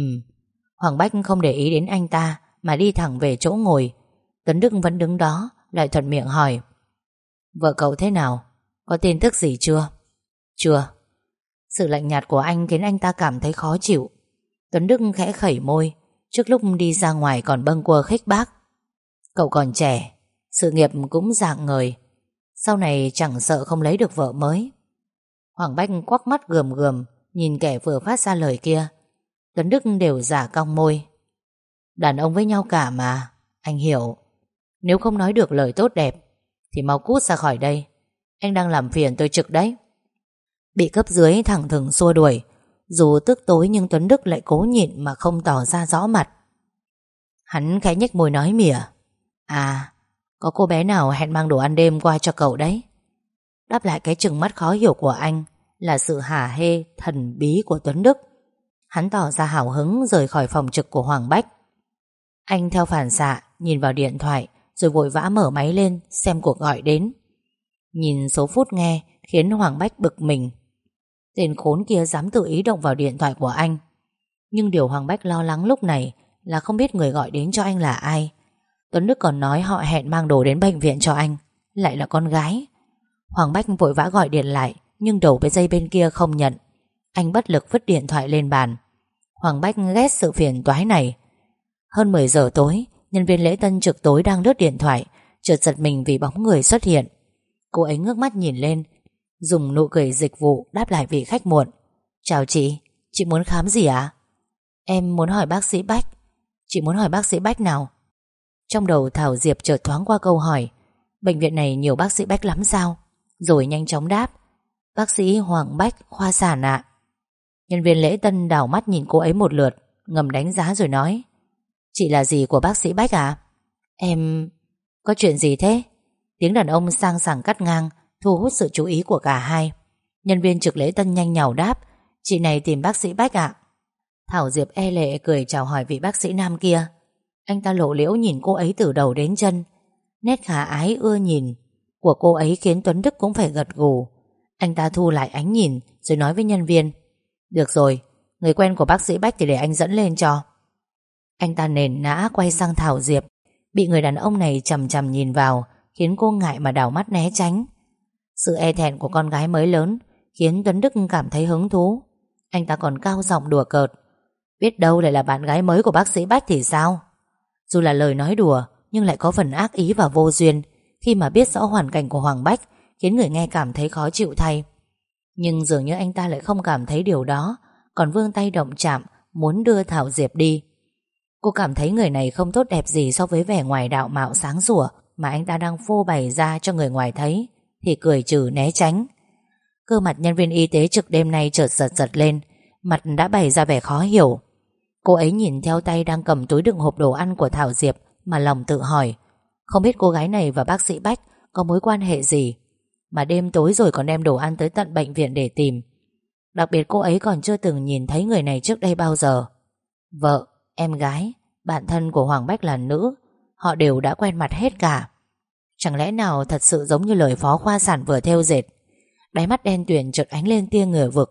Hoàng Bách không để ý đến anh ta mà đi thẳng về chỗ ngồi. Tuấn Đức vẫn đứng đó, lại thuận miệng hỏi. Vợ cậu thế nào? Có tin tức gì chưa? Chưa. Sự lạnh nhạt của anh khiến anh ta cảm thấy khó chịu. Tuấn Đức khẽ khẩy môi, trước lúc đi ra ngoài còn bâng quơ khích bác. Cậu còn trẻ, sự nghiệp cũng rạng ngời, sau này chẳng sợ không lấy được vợ mới. Hoàng Bách quắc mắt gườm gườm nhìn kẻ vừa phát ra lời kia. Tuấn Đức đều giả cong môi. Đàn ông với nhau cả mà, anh hiểu. Nếu không nói được lời tốt đẹp thì mau cút ra khỏi đây. Anh đang làm phiền tôi trực đấy. Bị cấp dưới thẳng thừng xua đuổi. Dù tức tối nhưng Tuấn Đức lại cố nhịn mà không tỏ ra rõ mặt. Hắn khẽ nhếch môi nói mỉa. À, có cô bé nào hẹn mang đồ ăn đêm qua cho cậu đấy. Đáp lại cái trừng mắt khó hiểu của anh là sự hả hê thần bí của Tuấn Đức. Hắn tỏ ra hào hứng rời khỏi phòng trực của Hoàng Bách. Anh theo phản xạ nhìn vào điện thoại rồi vội vã mở máy lên xem cuộc gọi đến. Nhìn số phút nghe khiến Hoàng Bách bực mình. Tên khốn kia dám tự ý động vào điện thoại của anh. Nhưng điều Hoàng Bách lo lắng lúc này là không biết người gọi đến cho anh là ai. Tuấn Đức còn nói họ hẹn mang đồ đến bệnh viện cho anh, lại là con gái. Hoàng Bách vội vã gọi điện lại, nhưng đầu bên dây bên kia không nhận. Anh bất lực vứt điện thoại lên bàn. Hoàng Bách ghét sự phiền toái này. Hơn 10 giờ tối, nhân viên lễ tân trực tối đang lướt điện thoại, chợt giật mình vì bóng người xuất hiện. Cô ấy ngước mắt nhìn lên, dùng nụ cười dịch vụ đáp lại vị khách muộn. Chào chị muốn khám gì ạ? Em muốn hỏi bác sĩ Bách. Chị muốn hỏi bác sĩ Bách nào? Trong đầu Thảo Diệp chợt thoáng qua câu hỏi. Bệnh viện này nhiều bác sĩ Bách lắm sao? Rồi nhanh chóng đáp. Bác sĩ Hoàng Bách, khoa sản ạ. Nhân viên lễ tân đảo mắt nhìn cô ấy một lượt, ngầm đánh giá rồi nói. Chị là gì của bác sĩ Bách à? Em... Có chuyện gì thế? Tiếng đàn ông sang sảng cắt ngang, thu hút sự chú ý của cả hai. Nhân viên trực lễ tân nhanh nhảu đáp. Chị này tìm bác sĩ Bách ạ. Thảo Diệp e lệ cười chào hỏi vị bác sĩ nam kia. Anh ta lộ liễu nhìn cô ấy từ đầu đến chân. Nét khả ái ưa nhìn của cô ấy khiến Tuấn Đức cũng phải gật gù. Anh ta thu lại ánh nhìn rồi nói với nhân viên. Được rồi, người quen của bác sĩ Bách thì để anh dẫn lên cho. Anh ta nền nã quay sang Thảo Diệp. Bị người đàn ông này chằm chằm nhìn vào khiến cô ngại mà đảo mắt né tránh. Sự e thẹn của con gái mới lớn khiến Tuấn Đức cảm thấy hứng thú. Anh ta còn cao giọng đùa cợt. Biết đâu lại là bạn gái mới của bác sĩ Bách thì sao? Dù là lời nói đùa nhưng lại có phần ác ý và vô duyên, khi mà biết rõ hoàn cảnh của Hoàng Bách khiến người nghe cảm thấy khó chịu thay. Nhưng dường như anh ta lại không cảm thấy điều đó, còn vươn tay động chạm muốn đưa Thảo Diệp đi. Cô cảm thấy người này không tốt đẹp gì so với vẻ ngoài đạo mạo sáng sủa mà anh ta đang phô bày ra cho người ngoài thấy, thì cười trừ né tránh. Cơ mặt nhân viên y tế trực đêm nay chợt giật lên, mặt đã bày ra vẻ khó hiểu. Cô ấy nhìn theo tay đang cầm túi đựng hộp đồ ăn của Thảo Diệp mà lòng tự hỏi, không biết cô gái này và bác sĩ Bách có mối quan hệ gì mà đêm tối rồi còn đem đồ ăn tới tận bệnh viện để tìm. Đặc biệt cô ấy còn chưa từng nhìn thấy người này trước đây bao giờ. Vợ, em gái, bạn thân của Hoàng Bách là nữ, họ đều đã quen mặt hết cả. Chẳng lẽ nào thật sự giống như lời phó khoa sản vừa thêu dệt? Đáy mắt đen tuyền chợt ánh lên tia ngờ vực.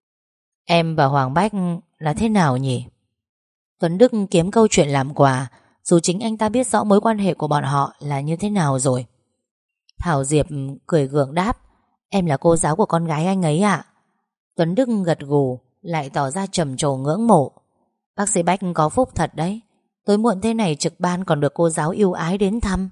Em và Hoàng Bách là thế nào nhỉ? Tuấn Đức kiếm câu chuyện làm quà, dù chính anh ta biết rõ mối quan hệ của bọn họ là như thế nào rồi. Thảo Diệp cười gượng đáp. Em là cô giáo của con gái anh ấy ạ. Tuấn Đức gật gù, lại tỏ ra trầm trồ ngưỡng mộ. Bác sĩ Bách có phúc thật đấy, tối muộn thế này trực ban còn được cô giáo yêu ái đến thăm.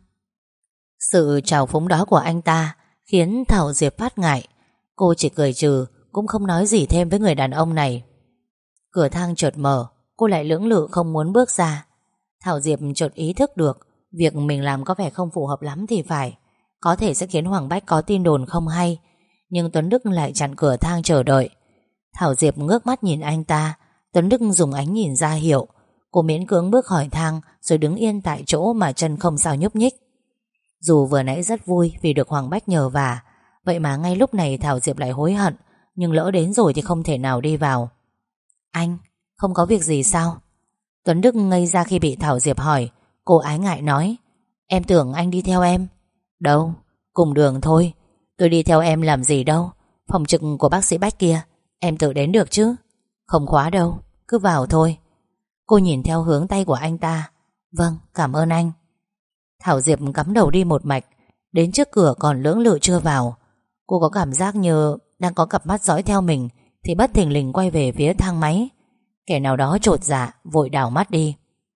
Sự trào phúng đó của anh ta khiến Thảo Diệp phát ngại. Cô chỉ cười trừ, cũng không nói gì thêm với người đàn ông này. Cửa thang chợt mở, cô lại lưỡng lự không muốn bước ra. Thảo Diệp chợt ý thức được việc mình làm có vẻ không phù hợp lắm thì phải, có thể sẽ khiến Hoàng Bách có tin đồn không hay. Nhưng Tuấn Đức lại chặn cửa thang chờ đợi. Thảo Diệp ngước mắt nhìn anh ta. Tuấn Đức dùng ánh nhìn ra hiệu. Cô miễn cưỡng bước khỏi thang, rồi đứng yên tại chỗ mà chân không sao nhúc nhích. Dù vừa nãy rất vui vì được Hoàng Bách nhờ vả, vậy mà ngay lúc này Thảo Diệp lại hối hận. Nhưng lỡ đến rồi thì không thể nào đi vào. Anh, không có việc gì sao? Tuấn Đức ngây ra khi bị Thảo Diệp hỏi. Cô ái ngại nói, em tưởng anh đi theo em. Đâu, cùng đường thôi. Tôi đi theo em làm gì đâu. Phòng trực của bác sĩ Bách kia, em tự đến được chứ? Không khóa đâu, cứ vào thôi. Cô nhìn theo hướng tay của anh ta. Vâng, cảm ơn anh. Thảo Diệp cắm đầu đi một mạch. Đến trước cửa còn lưỡng lự chưa vào. Cô có cảm giác như đang có cặp mắt dõi theo mình, thì bất thình lình quay về phía thang máy. Kẻ nào đó chột dạ vội đảo mắt đi.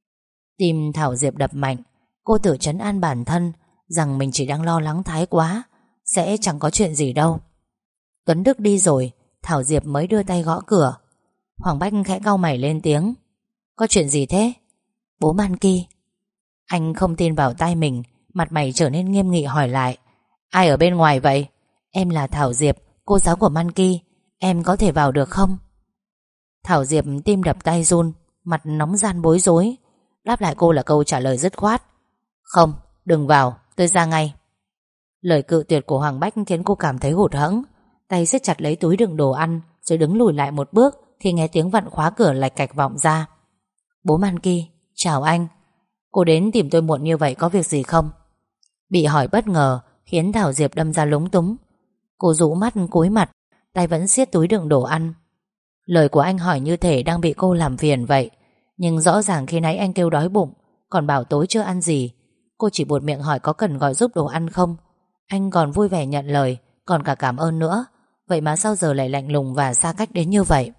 Tim Thảo Diệp đập mạnh. Cô tự trấn an bản thân rằng mình chỉ đang lo lắng thái quá, sẽ chẳng có chuyện gì đâu. Tuấn Đức đi rồi, Thảo Diệp mới đưa tay gõ cửa. Hoàng Bách khẽ cau mày lên tiếng. Có chuyện gì thế? Bố Man Ki. Anh không tin vào tai mình, mặt mày trở nên nghiêm nghị hỏi lại. Ai ở bên ngoài vậy? Em là Thảo Diệp, cô giáo của Man Ki. Em có thể vào được không? Thảo Diệp tim đập tay run, mặt nóng ran bối rối. Đáp lại cô là câu trả lời dứt khoát. Không, đừng vào, tôi ra ngay. Lời cự tuyệt của Hoàng Bách khiến cô cảm thấy hụt hẫng. Tay siết chặt lấy túi đựng đồ ăn, rồi đứng lùi lại một bước thì nghe tiếng vặn khóa cửa lạch cạch vọng ra. Bố Man Ki, chào anh. Cô đến tìm tôi muộn như vậy có việc gì không? Bị hỏi bất ngờ khiến Thảo Diệp đâm ra lúng túng. Cô rũ mắt cúi mặt, tay vẫn siết túi đựng đồ ăn. Lời của anh hỏi như thể đang bị cô làm phiền vậy. Nhưng rõ ràng khi nãy anh kêu đói bụng, còn bảo tối chưa ăn gì. Cô chỉ buột miệng hỏi có cần gọi giúp đồ ăn không. Anh còn vui vẻ nhận lời, còn cả cảm ơn nữa. Vậy mà sao giờ lại lạnh lùng và xa cách đến như vậy?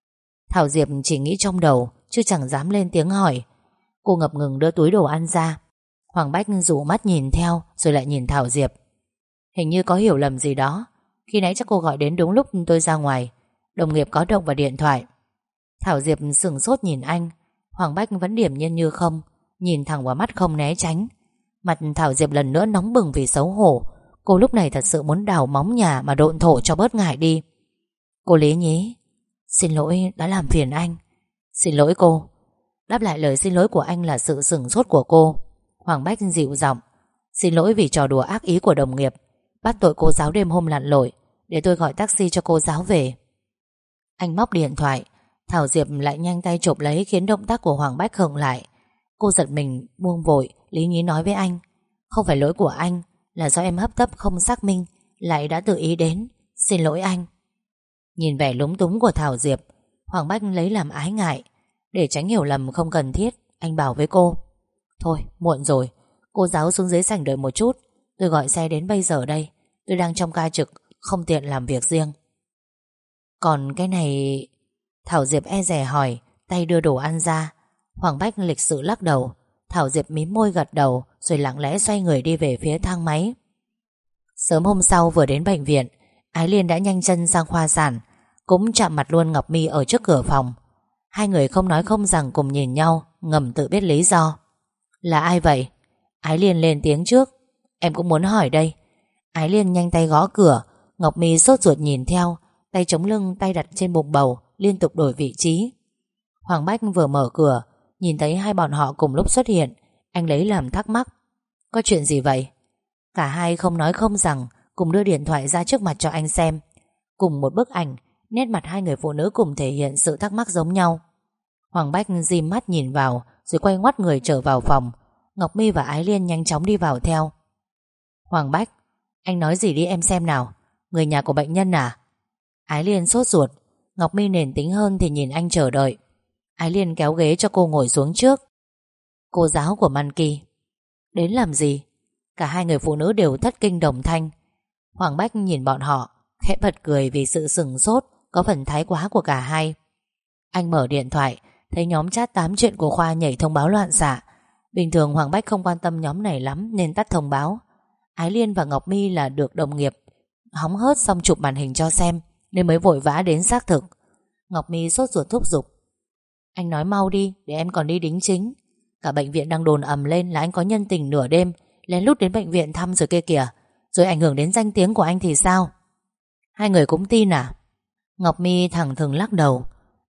Thảo Diệp chỉ nghĩ trong đầu, chứ chẳng dám lên tiếng hỏi. Cô ngập ngừng đưa túi đồ ăn ra. Hoàng Bách rủ mắt nhìn theo, rồi lại nhìn Thảo Diệp. Hình như có hiểu lầm gì đó. Khi nãy chắc cô gọi đến đúng lúc tôi ra ngoài. Đồng nghiệp có động vào điện thoại. Thảo Diệp sững sốt nhìn anh. Hoàng Bách vẫn điềm nhiên như không, nhìn thẳng vào mắt không né tránh. Mặt Thảo Diệp lần nữa nóng bừng vì xấu hổ. Cô lúc này thật sự muốn đào móng nhà mà độn thổ cho bớt ngại đi. Cô lý nhí. Xin lỗi đã làm phiền anh. Xin lỗi cô. Đáp lại lời xin lỗi của anh là sự sửng sốt của cô. Hoàng Bách dịu giọng. Xin lỗi vì trò đùa ác ý của đồng nghiệp. Bắt tội cô giáo đêm hôm lặn lội. Để tôi gọi taxi cho cô giáo về. Anh móc điện thoại. Thảo Diệp lại nhanh tay chộp lấy, khiến động tác của Hoàng Bách khựng lại. Cô giật mình buông vội, lý nhí nói với anh. Không phải lỗi của anh, là do em hấp tấp không xác minh, lại đã tự ý đến. Xin lỗi anh. Nhìn vẻ lúng túng của Thảo Diệp, Hoàng Bách lấy làm ái ngại. Để tránh hiểu lầm không cần thiết, anh bảo với cô. Thôi muộn rồi, cô giáo xuống dưới sảnh đợi một chút. Tôi gọi xe đến bây giờ đây. Tôi đang trong ca trực, không tiện làm việc riêng. Còn cái này... Thảo Diệp e dè hỏi, tay đưa đồ ăn ra. Hoàng Bách lịch sự lắc đầu. Thảo Diệp mím môi gật đầu, rồi lặng lẽ xoay người đi về phía thang máy. Sớm hôm sau vừa đến bệnh viện, Ái Liên đã nhanh chân sang khoa sản, cũng chạm mặt luôn Ngọc My ở trước cửa phòng. Hai người không nói không rằng cùng nhìn nhau, ngầm tự biết lý do. Là ai vậy? Ái Liên lên tiếng trước. Em cũng muốn hỏi đây. Ái Liên nhanh tay gõ cửa. Ngọc My sốt ruột nhìn theo, tay chống lưng, tay đặt trên bụng bầu, liên tục đổi vị trí. Hoàng Bách vừa mở cửa, nhìn thấy hai bọn họ cùng lúc xuất hiện. Anh lấy làm thắc mắc. Có chuyện gì vậy? Cả hai không nói không rằng, cùng đưa điện thoại ra trước mặt cho anh xem. Cùng một bức ảnh, nét mặt hai người phụ nữ cùng thể hiện sự thắc mắc giống nhau. Hoàng Bách dim mắt nhìn vào, rồi quay ngoắt người trở vào phòng. Ngọc My và Ái Liên nhanh chóng đi vào theo. Hoàng Bách, anh nói gì đi em xem nào. Người nhà của bệnh nhân à? Ái Liên sốt ruột. Ngọc My nền tính hơn thì nhìn anh chờ đợi. Ái Liên kéo ghế cho cô ngồi xuống trước. Cô giáo của Man Ki. Đến làm gì? Cả hai người phụ nữ đều thất kinh đồng thanh. Hoàng Bách nhìn bọn họ, khẽ bật cười vì sự sửng sốt có phần thái quá của cả hai. Anh mở điện thoại, thấy nhóm chat tám chuyện của khoa nhảy thông báo loạn xạ. Bình thường Hoàng Bách không quan tâm nhóm này lắm nên tắt thông báo. Ái Liên và Ngọc My là được đồng nghiệp hóng hớt xong chụp màn hình cho xem, nên mới vội vã đến xác thực. Ngọc My sốt ruột thúc giục. Anh nói mau đi, để em còn đi đính chính. Cả bệnh viện đang đồn ầm lên là anh có nhân tình nửa đêm lén lút đến bệnh viện thăm rồi kia kìa. Rồi ảnh hưởng đến danh tiếng của anh thì sao? Hai người cũng tin à? Ngọc My thẳng thừng lắc đầu.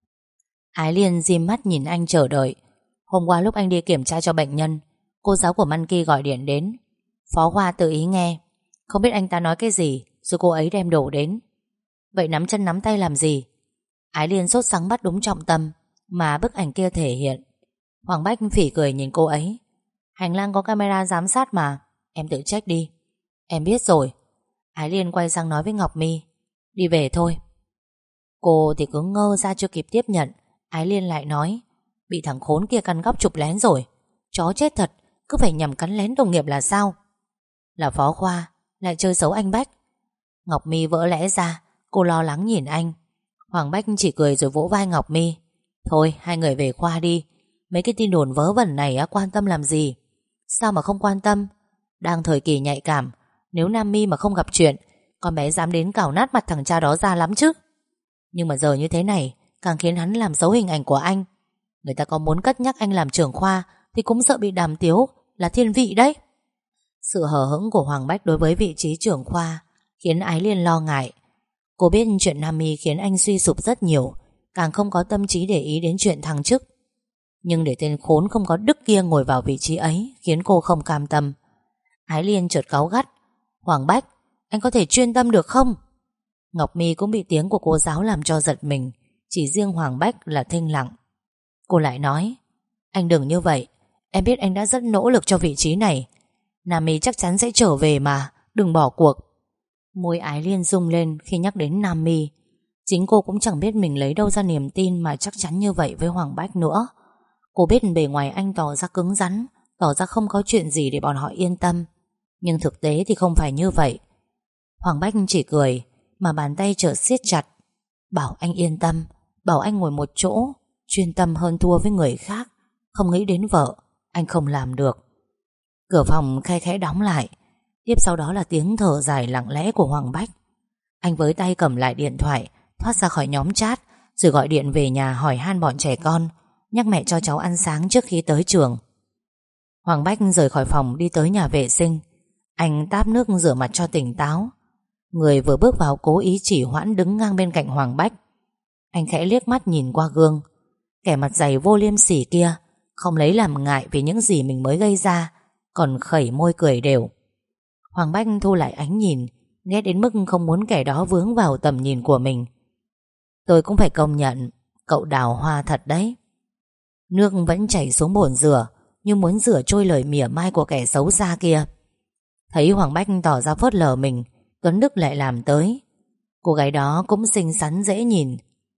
Ái Liên dim mắt nhìn anh chờ đợi. Hôm qua lúc anh đi kiểm tra cho bệnh nhân, cô giáo của Monkey gọi điện đến. Phó Hoa tự ý nghe. Không biết anh ta nói cái gì, rồi cô ấy đem đổ đến. Vậy nắm chân nắm tay làm gì? Ái Liên sốt sắng bắt đúng trọng tâm mà bức ảnh kia thể hiện. Hoàng Bách phỉ cười nhìn cô ấy. Hành lang có camera giám sát mà, em tự check đi. Em biết rồi. Ái Liên quay sang nói với Ngọc My. Đi về thôi. Cô thì cứ ngơ ra chưa kịp tiếp nhận. Ái Liên lại nói. Bị thằng khốn kia căn góc chụp lén rồi. Chó chết thật, cứ phải nhằm cắn lén đồng nghiệp là sao? Là Phó Khoa lại chơi xấu anh Bách. Ngọc My vỡ lẽ ra. Cô lo lắng nhìn anh. Hoàng Bách chỉ cười rồi vỗ vai Ngọc My. Thôi hai người về khoa đi. Mấy cái tin đồn vớ vẩn này quan tâm làm gì? Sao mà không quan tâm? Đang thời kỳ nhạy cảm. Nếu Nam My mà không gặp chuyện, con bé dám đến cào nát mặt thằng cha đó ra lắm chứ. Nhưng mà giờ như thế này càng khiến hắn làm xấu hình ảnh của anh. Người ta có muốn cất nhắc anh làm trưởng khoa thì cũng sợ bị đàm tiếu là thiên vị đấy. Sự hờ hững của Hoàng Bách đối với vị trí trưởng khoa khiến Ái Liên lo ngại. Cô biết chuyện Nam My khiến anh suy sụp rất nhiều, càng không có tâm trí để ý đến chuyện thăng chức. Nhưng để tên khốn không có đức kia ngồi vào vị trí ấy khiến cô không cam tâm. Ái Liên chợt cáu gắt. Hoàng Bách, anh có thể chuyên tâm được không? Ngọc My cũng bị tiếng của cô giáo làm cho giật mình. Chỉ riêng Hoàng Bách là thinh lặng. Cô lại nói. Anh đừng như vậy. Em biết anh đã rất nỗ lực cho vị trí này. Nam My chắc chắn sẽ trở về mà. Đừng bỏ cuộc. Môi Ái Liên rung lên khi nhắc đến Nam My. Chính cô cũng chẳng biết mình lấy đâu ra niềm tin mà chắc chắn như vậy với Hoàng Bách nữa. Cô biết bề ngoài anh tỏ ra cứng rắn, tỏ ra không có chuyện gì để bọn họ yên tâm. Nhưng thực tế thì không phải như vậy. Hoàng Bách chỉ cười, mà bàn tay chợt siết chặt. Bảo anh yên tâm, bảo anh ngồi một chỗ, chuyên tâm hơn thua với người khác, không nghĩ đến vợ, anh không làm được. Cửa phòng khe khẽ đóng lại. Tiếp sau đó là tiếng thở dài lặng lẽ của Hoàng Bách. Anh với tay cầm lại điện thoại, thoát ra khỏi nhóm chat, rồi gọi điện về nhà hỏi han bọn trẻ con, nhắc mẹ cho cháu ăn sáng trước khi tới trường. Hoàng Bách rời khỏi phòng đi tới nhà vệ sinh. Anh táp nước rửa mặt cho tỉnh táo. Người vừa bước vào cố ý chỉ hoãn đứng ngang bên cạnh Hoàng Bách. Anh khẽ liếc mắt nhìn qua gương. Kẻ mặt dày vô liêm sỉ kia không lấy làm ngại vì những gì mình mới gây ra, còn khẩy môi cười đều. Hoàng Bách thu lại ánh nhìn, ghét đến mức không muốn kẻ đó vướng vào tầm nhìn của mình. Tôi cũng phải công nhận, cậu đào hoa thật đấy. Nước vẫn chảy xuống bồn rửa, như muốn rửa trôi lời mỉa mai của kẻ xấu xa kia. Thấy Hoàng Bách tỏ ra phớt lờ mình, Tuấn Đức lại làm tới. Cô gái đó cũng xinh xắn dễ nhìn.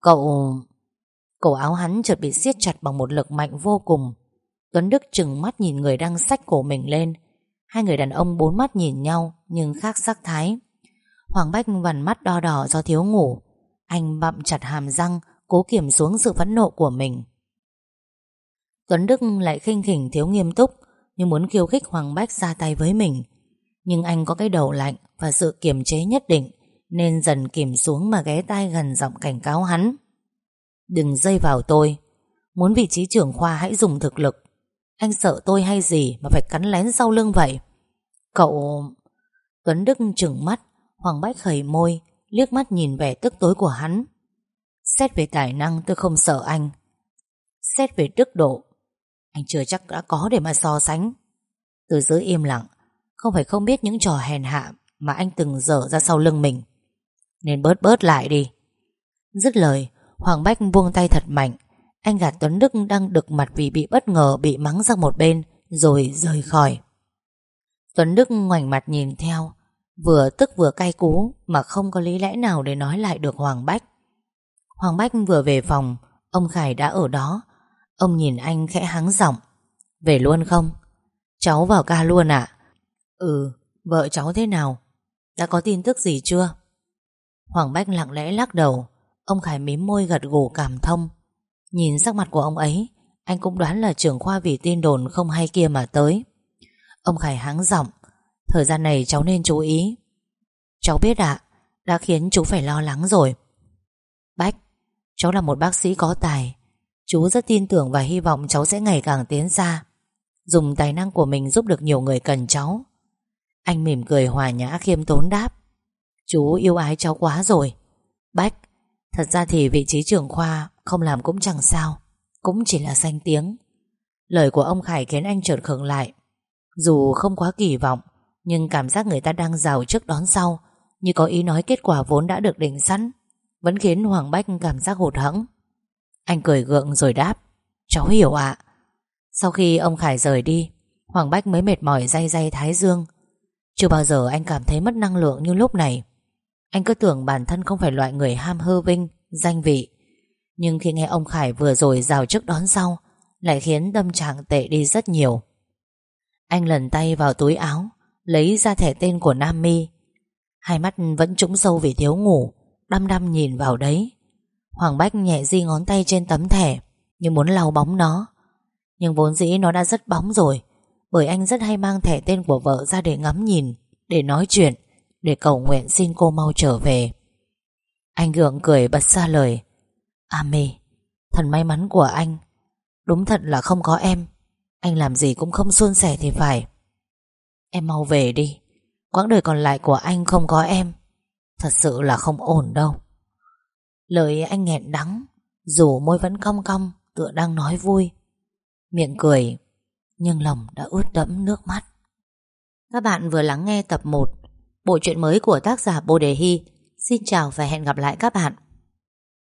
Cổ áo hắn chợt bị siết chặt bằng một lực mạnh vô cùng. Tuấn Đức trừng mắt nhìn người đang xách cổ mình lên. Hai người đàn ông bốn mắt nhìn nhau nhưng khác sắc thái. Hoàng Bách vằn mắt đo đỏ do thiếu ngủ. Anh bặm chặt hàm răng, cố kiềm xuống sự phẫn nộ của mình. Tuấn Đức lại khinh khỉnh thiếu nghiêm túc, như muốn khiêu khích Hoàng Bách ra tay với mình. Nhưng anh có cái đầu lạnh và sự kiềm chế nhất định, nên dần kìm xuống mà ghé tai gần giọng cảnh cáo hắn. Đừng dây vào tôi. Muốn vị trí trưởng khoa hãy dùng thực lực. Anh sợ tôi hay gì mà phải cắn lén sau lưng vậy? Cậu... Tuấn Đức trừng mắt. Hoàng Bách khẩy môi, liếc mắt nhìn vẻ tức tối của hắn. Xét về tài năng tôi không sợ anh. Xét về đức độ, anh chưa chắc đã có để mà so sánh. Từ dưới im lặng, không phải không biết những trò hèn hạ mà anh từng dở ra sau lưng mình. Nên bớt lại đi. Dứt lời, Hoàng Bách buông tay thật mạnh. Anh gạt Tuấn Đức đang đực mặt vì bị bất ngờ bị mắng sang một bên, rồi rời khỏi. Tuấn Đức ngoảnh mặt nhìn theo, vừa tức vừa cay cú mà không có lý lẽ nào để nói lại được Hoàng Bách. Hoàng Bách vừa về phòng, ông Khải đã ở đó. Ông nhìn anh khẽ hắng giọng. Về luôn không? Cháu vào ca luôn ạ? Ừ, vợ cháu thế nào? Đã có tin tức gì chưa? Hoàng Bách lặng lẽ lắc đầu. Ông Khải mím môi gật gù cảm thông. Nhìn sắc mặt của ông ấy, anh cũng đoán là trưởng khoa vì tin đồn không hay kia mà tới. Ông Khải hắng giọng. Thời gian này cháu nên chú ý. Cháu biết ạ, đã khiến chú phải lo lắng rồi. Bách, cháu là một bác sĩ có tài. Chú rất tin tưởng và hy vọng cháu sẽ ngày càng tiến xa, dùng tài năng của mình giúp được nhiều người cần cháu. Anh mỉm cười hòa nhã khiêm tốn đáp: Chú yêu ái cháu quá rồi. Bách, thật ra thì vị trí trưởng khoa không làm cũng chẳng sao, cũng chỉ là danh tiếng. Lời của ông Khải khiến anh chợt khựng lại. Dù không quá kỳ vọng, nhưng cảm giác người ta đang rào trước đón sau, như có ý nói kết quả vốn đã được định sẵn, vẫn khiến Hoàng Bách cảm giác hụt hẫng. Anh cười gượng rồi đáp: Cháu hiểu ạ. Sau khi ông Khải rời đi, Hoàng Bách mới mệt mỏi day day thái dương. Chưa bao giờ anh cảm thấy mất năng lượng như lúc này. Anh cứ tưởng bản thân không phải loại người ham hư vinh, danh vị, nhưng khi nghe ông Khải vừa rồi rào trước đón sau, lại khiến tâm trạng tệ đi rất nhiều. Anh lần tay vào túi áo, lấy ra thẻ tên của Nam My. Hai mắt vẫn trũng sâu vì thiếu ngủ, đăm đăm nhìn vào đấy. Hoàng Bách nhẹ di ngón tay trên tấm thẻ, như muốn lau bóng nó. Nhưng vốn dĩ nó đã rất bóng rồi, bởi anh rất hay mang thẻ tên của vợ ra để ngắm nhìn, để nói chuyện, để cầu nguyện xin cô mau trở về. Anh gượng cười bật ra lời: My, thần may mắn của anh. Đúng thật là không có em, anh làm gì cũng không suôn sẻ thì phải. Em mau về đi, quãng đời còn lại của anh không có em, thật sự là không ổn đâu. Lời anh nghẹn đắng, dù môi vẫn cong cong, tựa đang nói vui. Miệng cười, nhưng lòng đã ướt đẫm nước mắt. Các bạn vừa lắng nghe tập 1 bộ truyện mới của tác giả Bồ Đề Hy. Xin chào và hẹn gặp lại các bạn.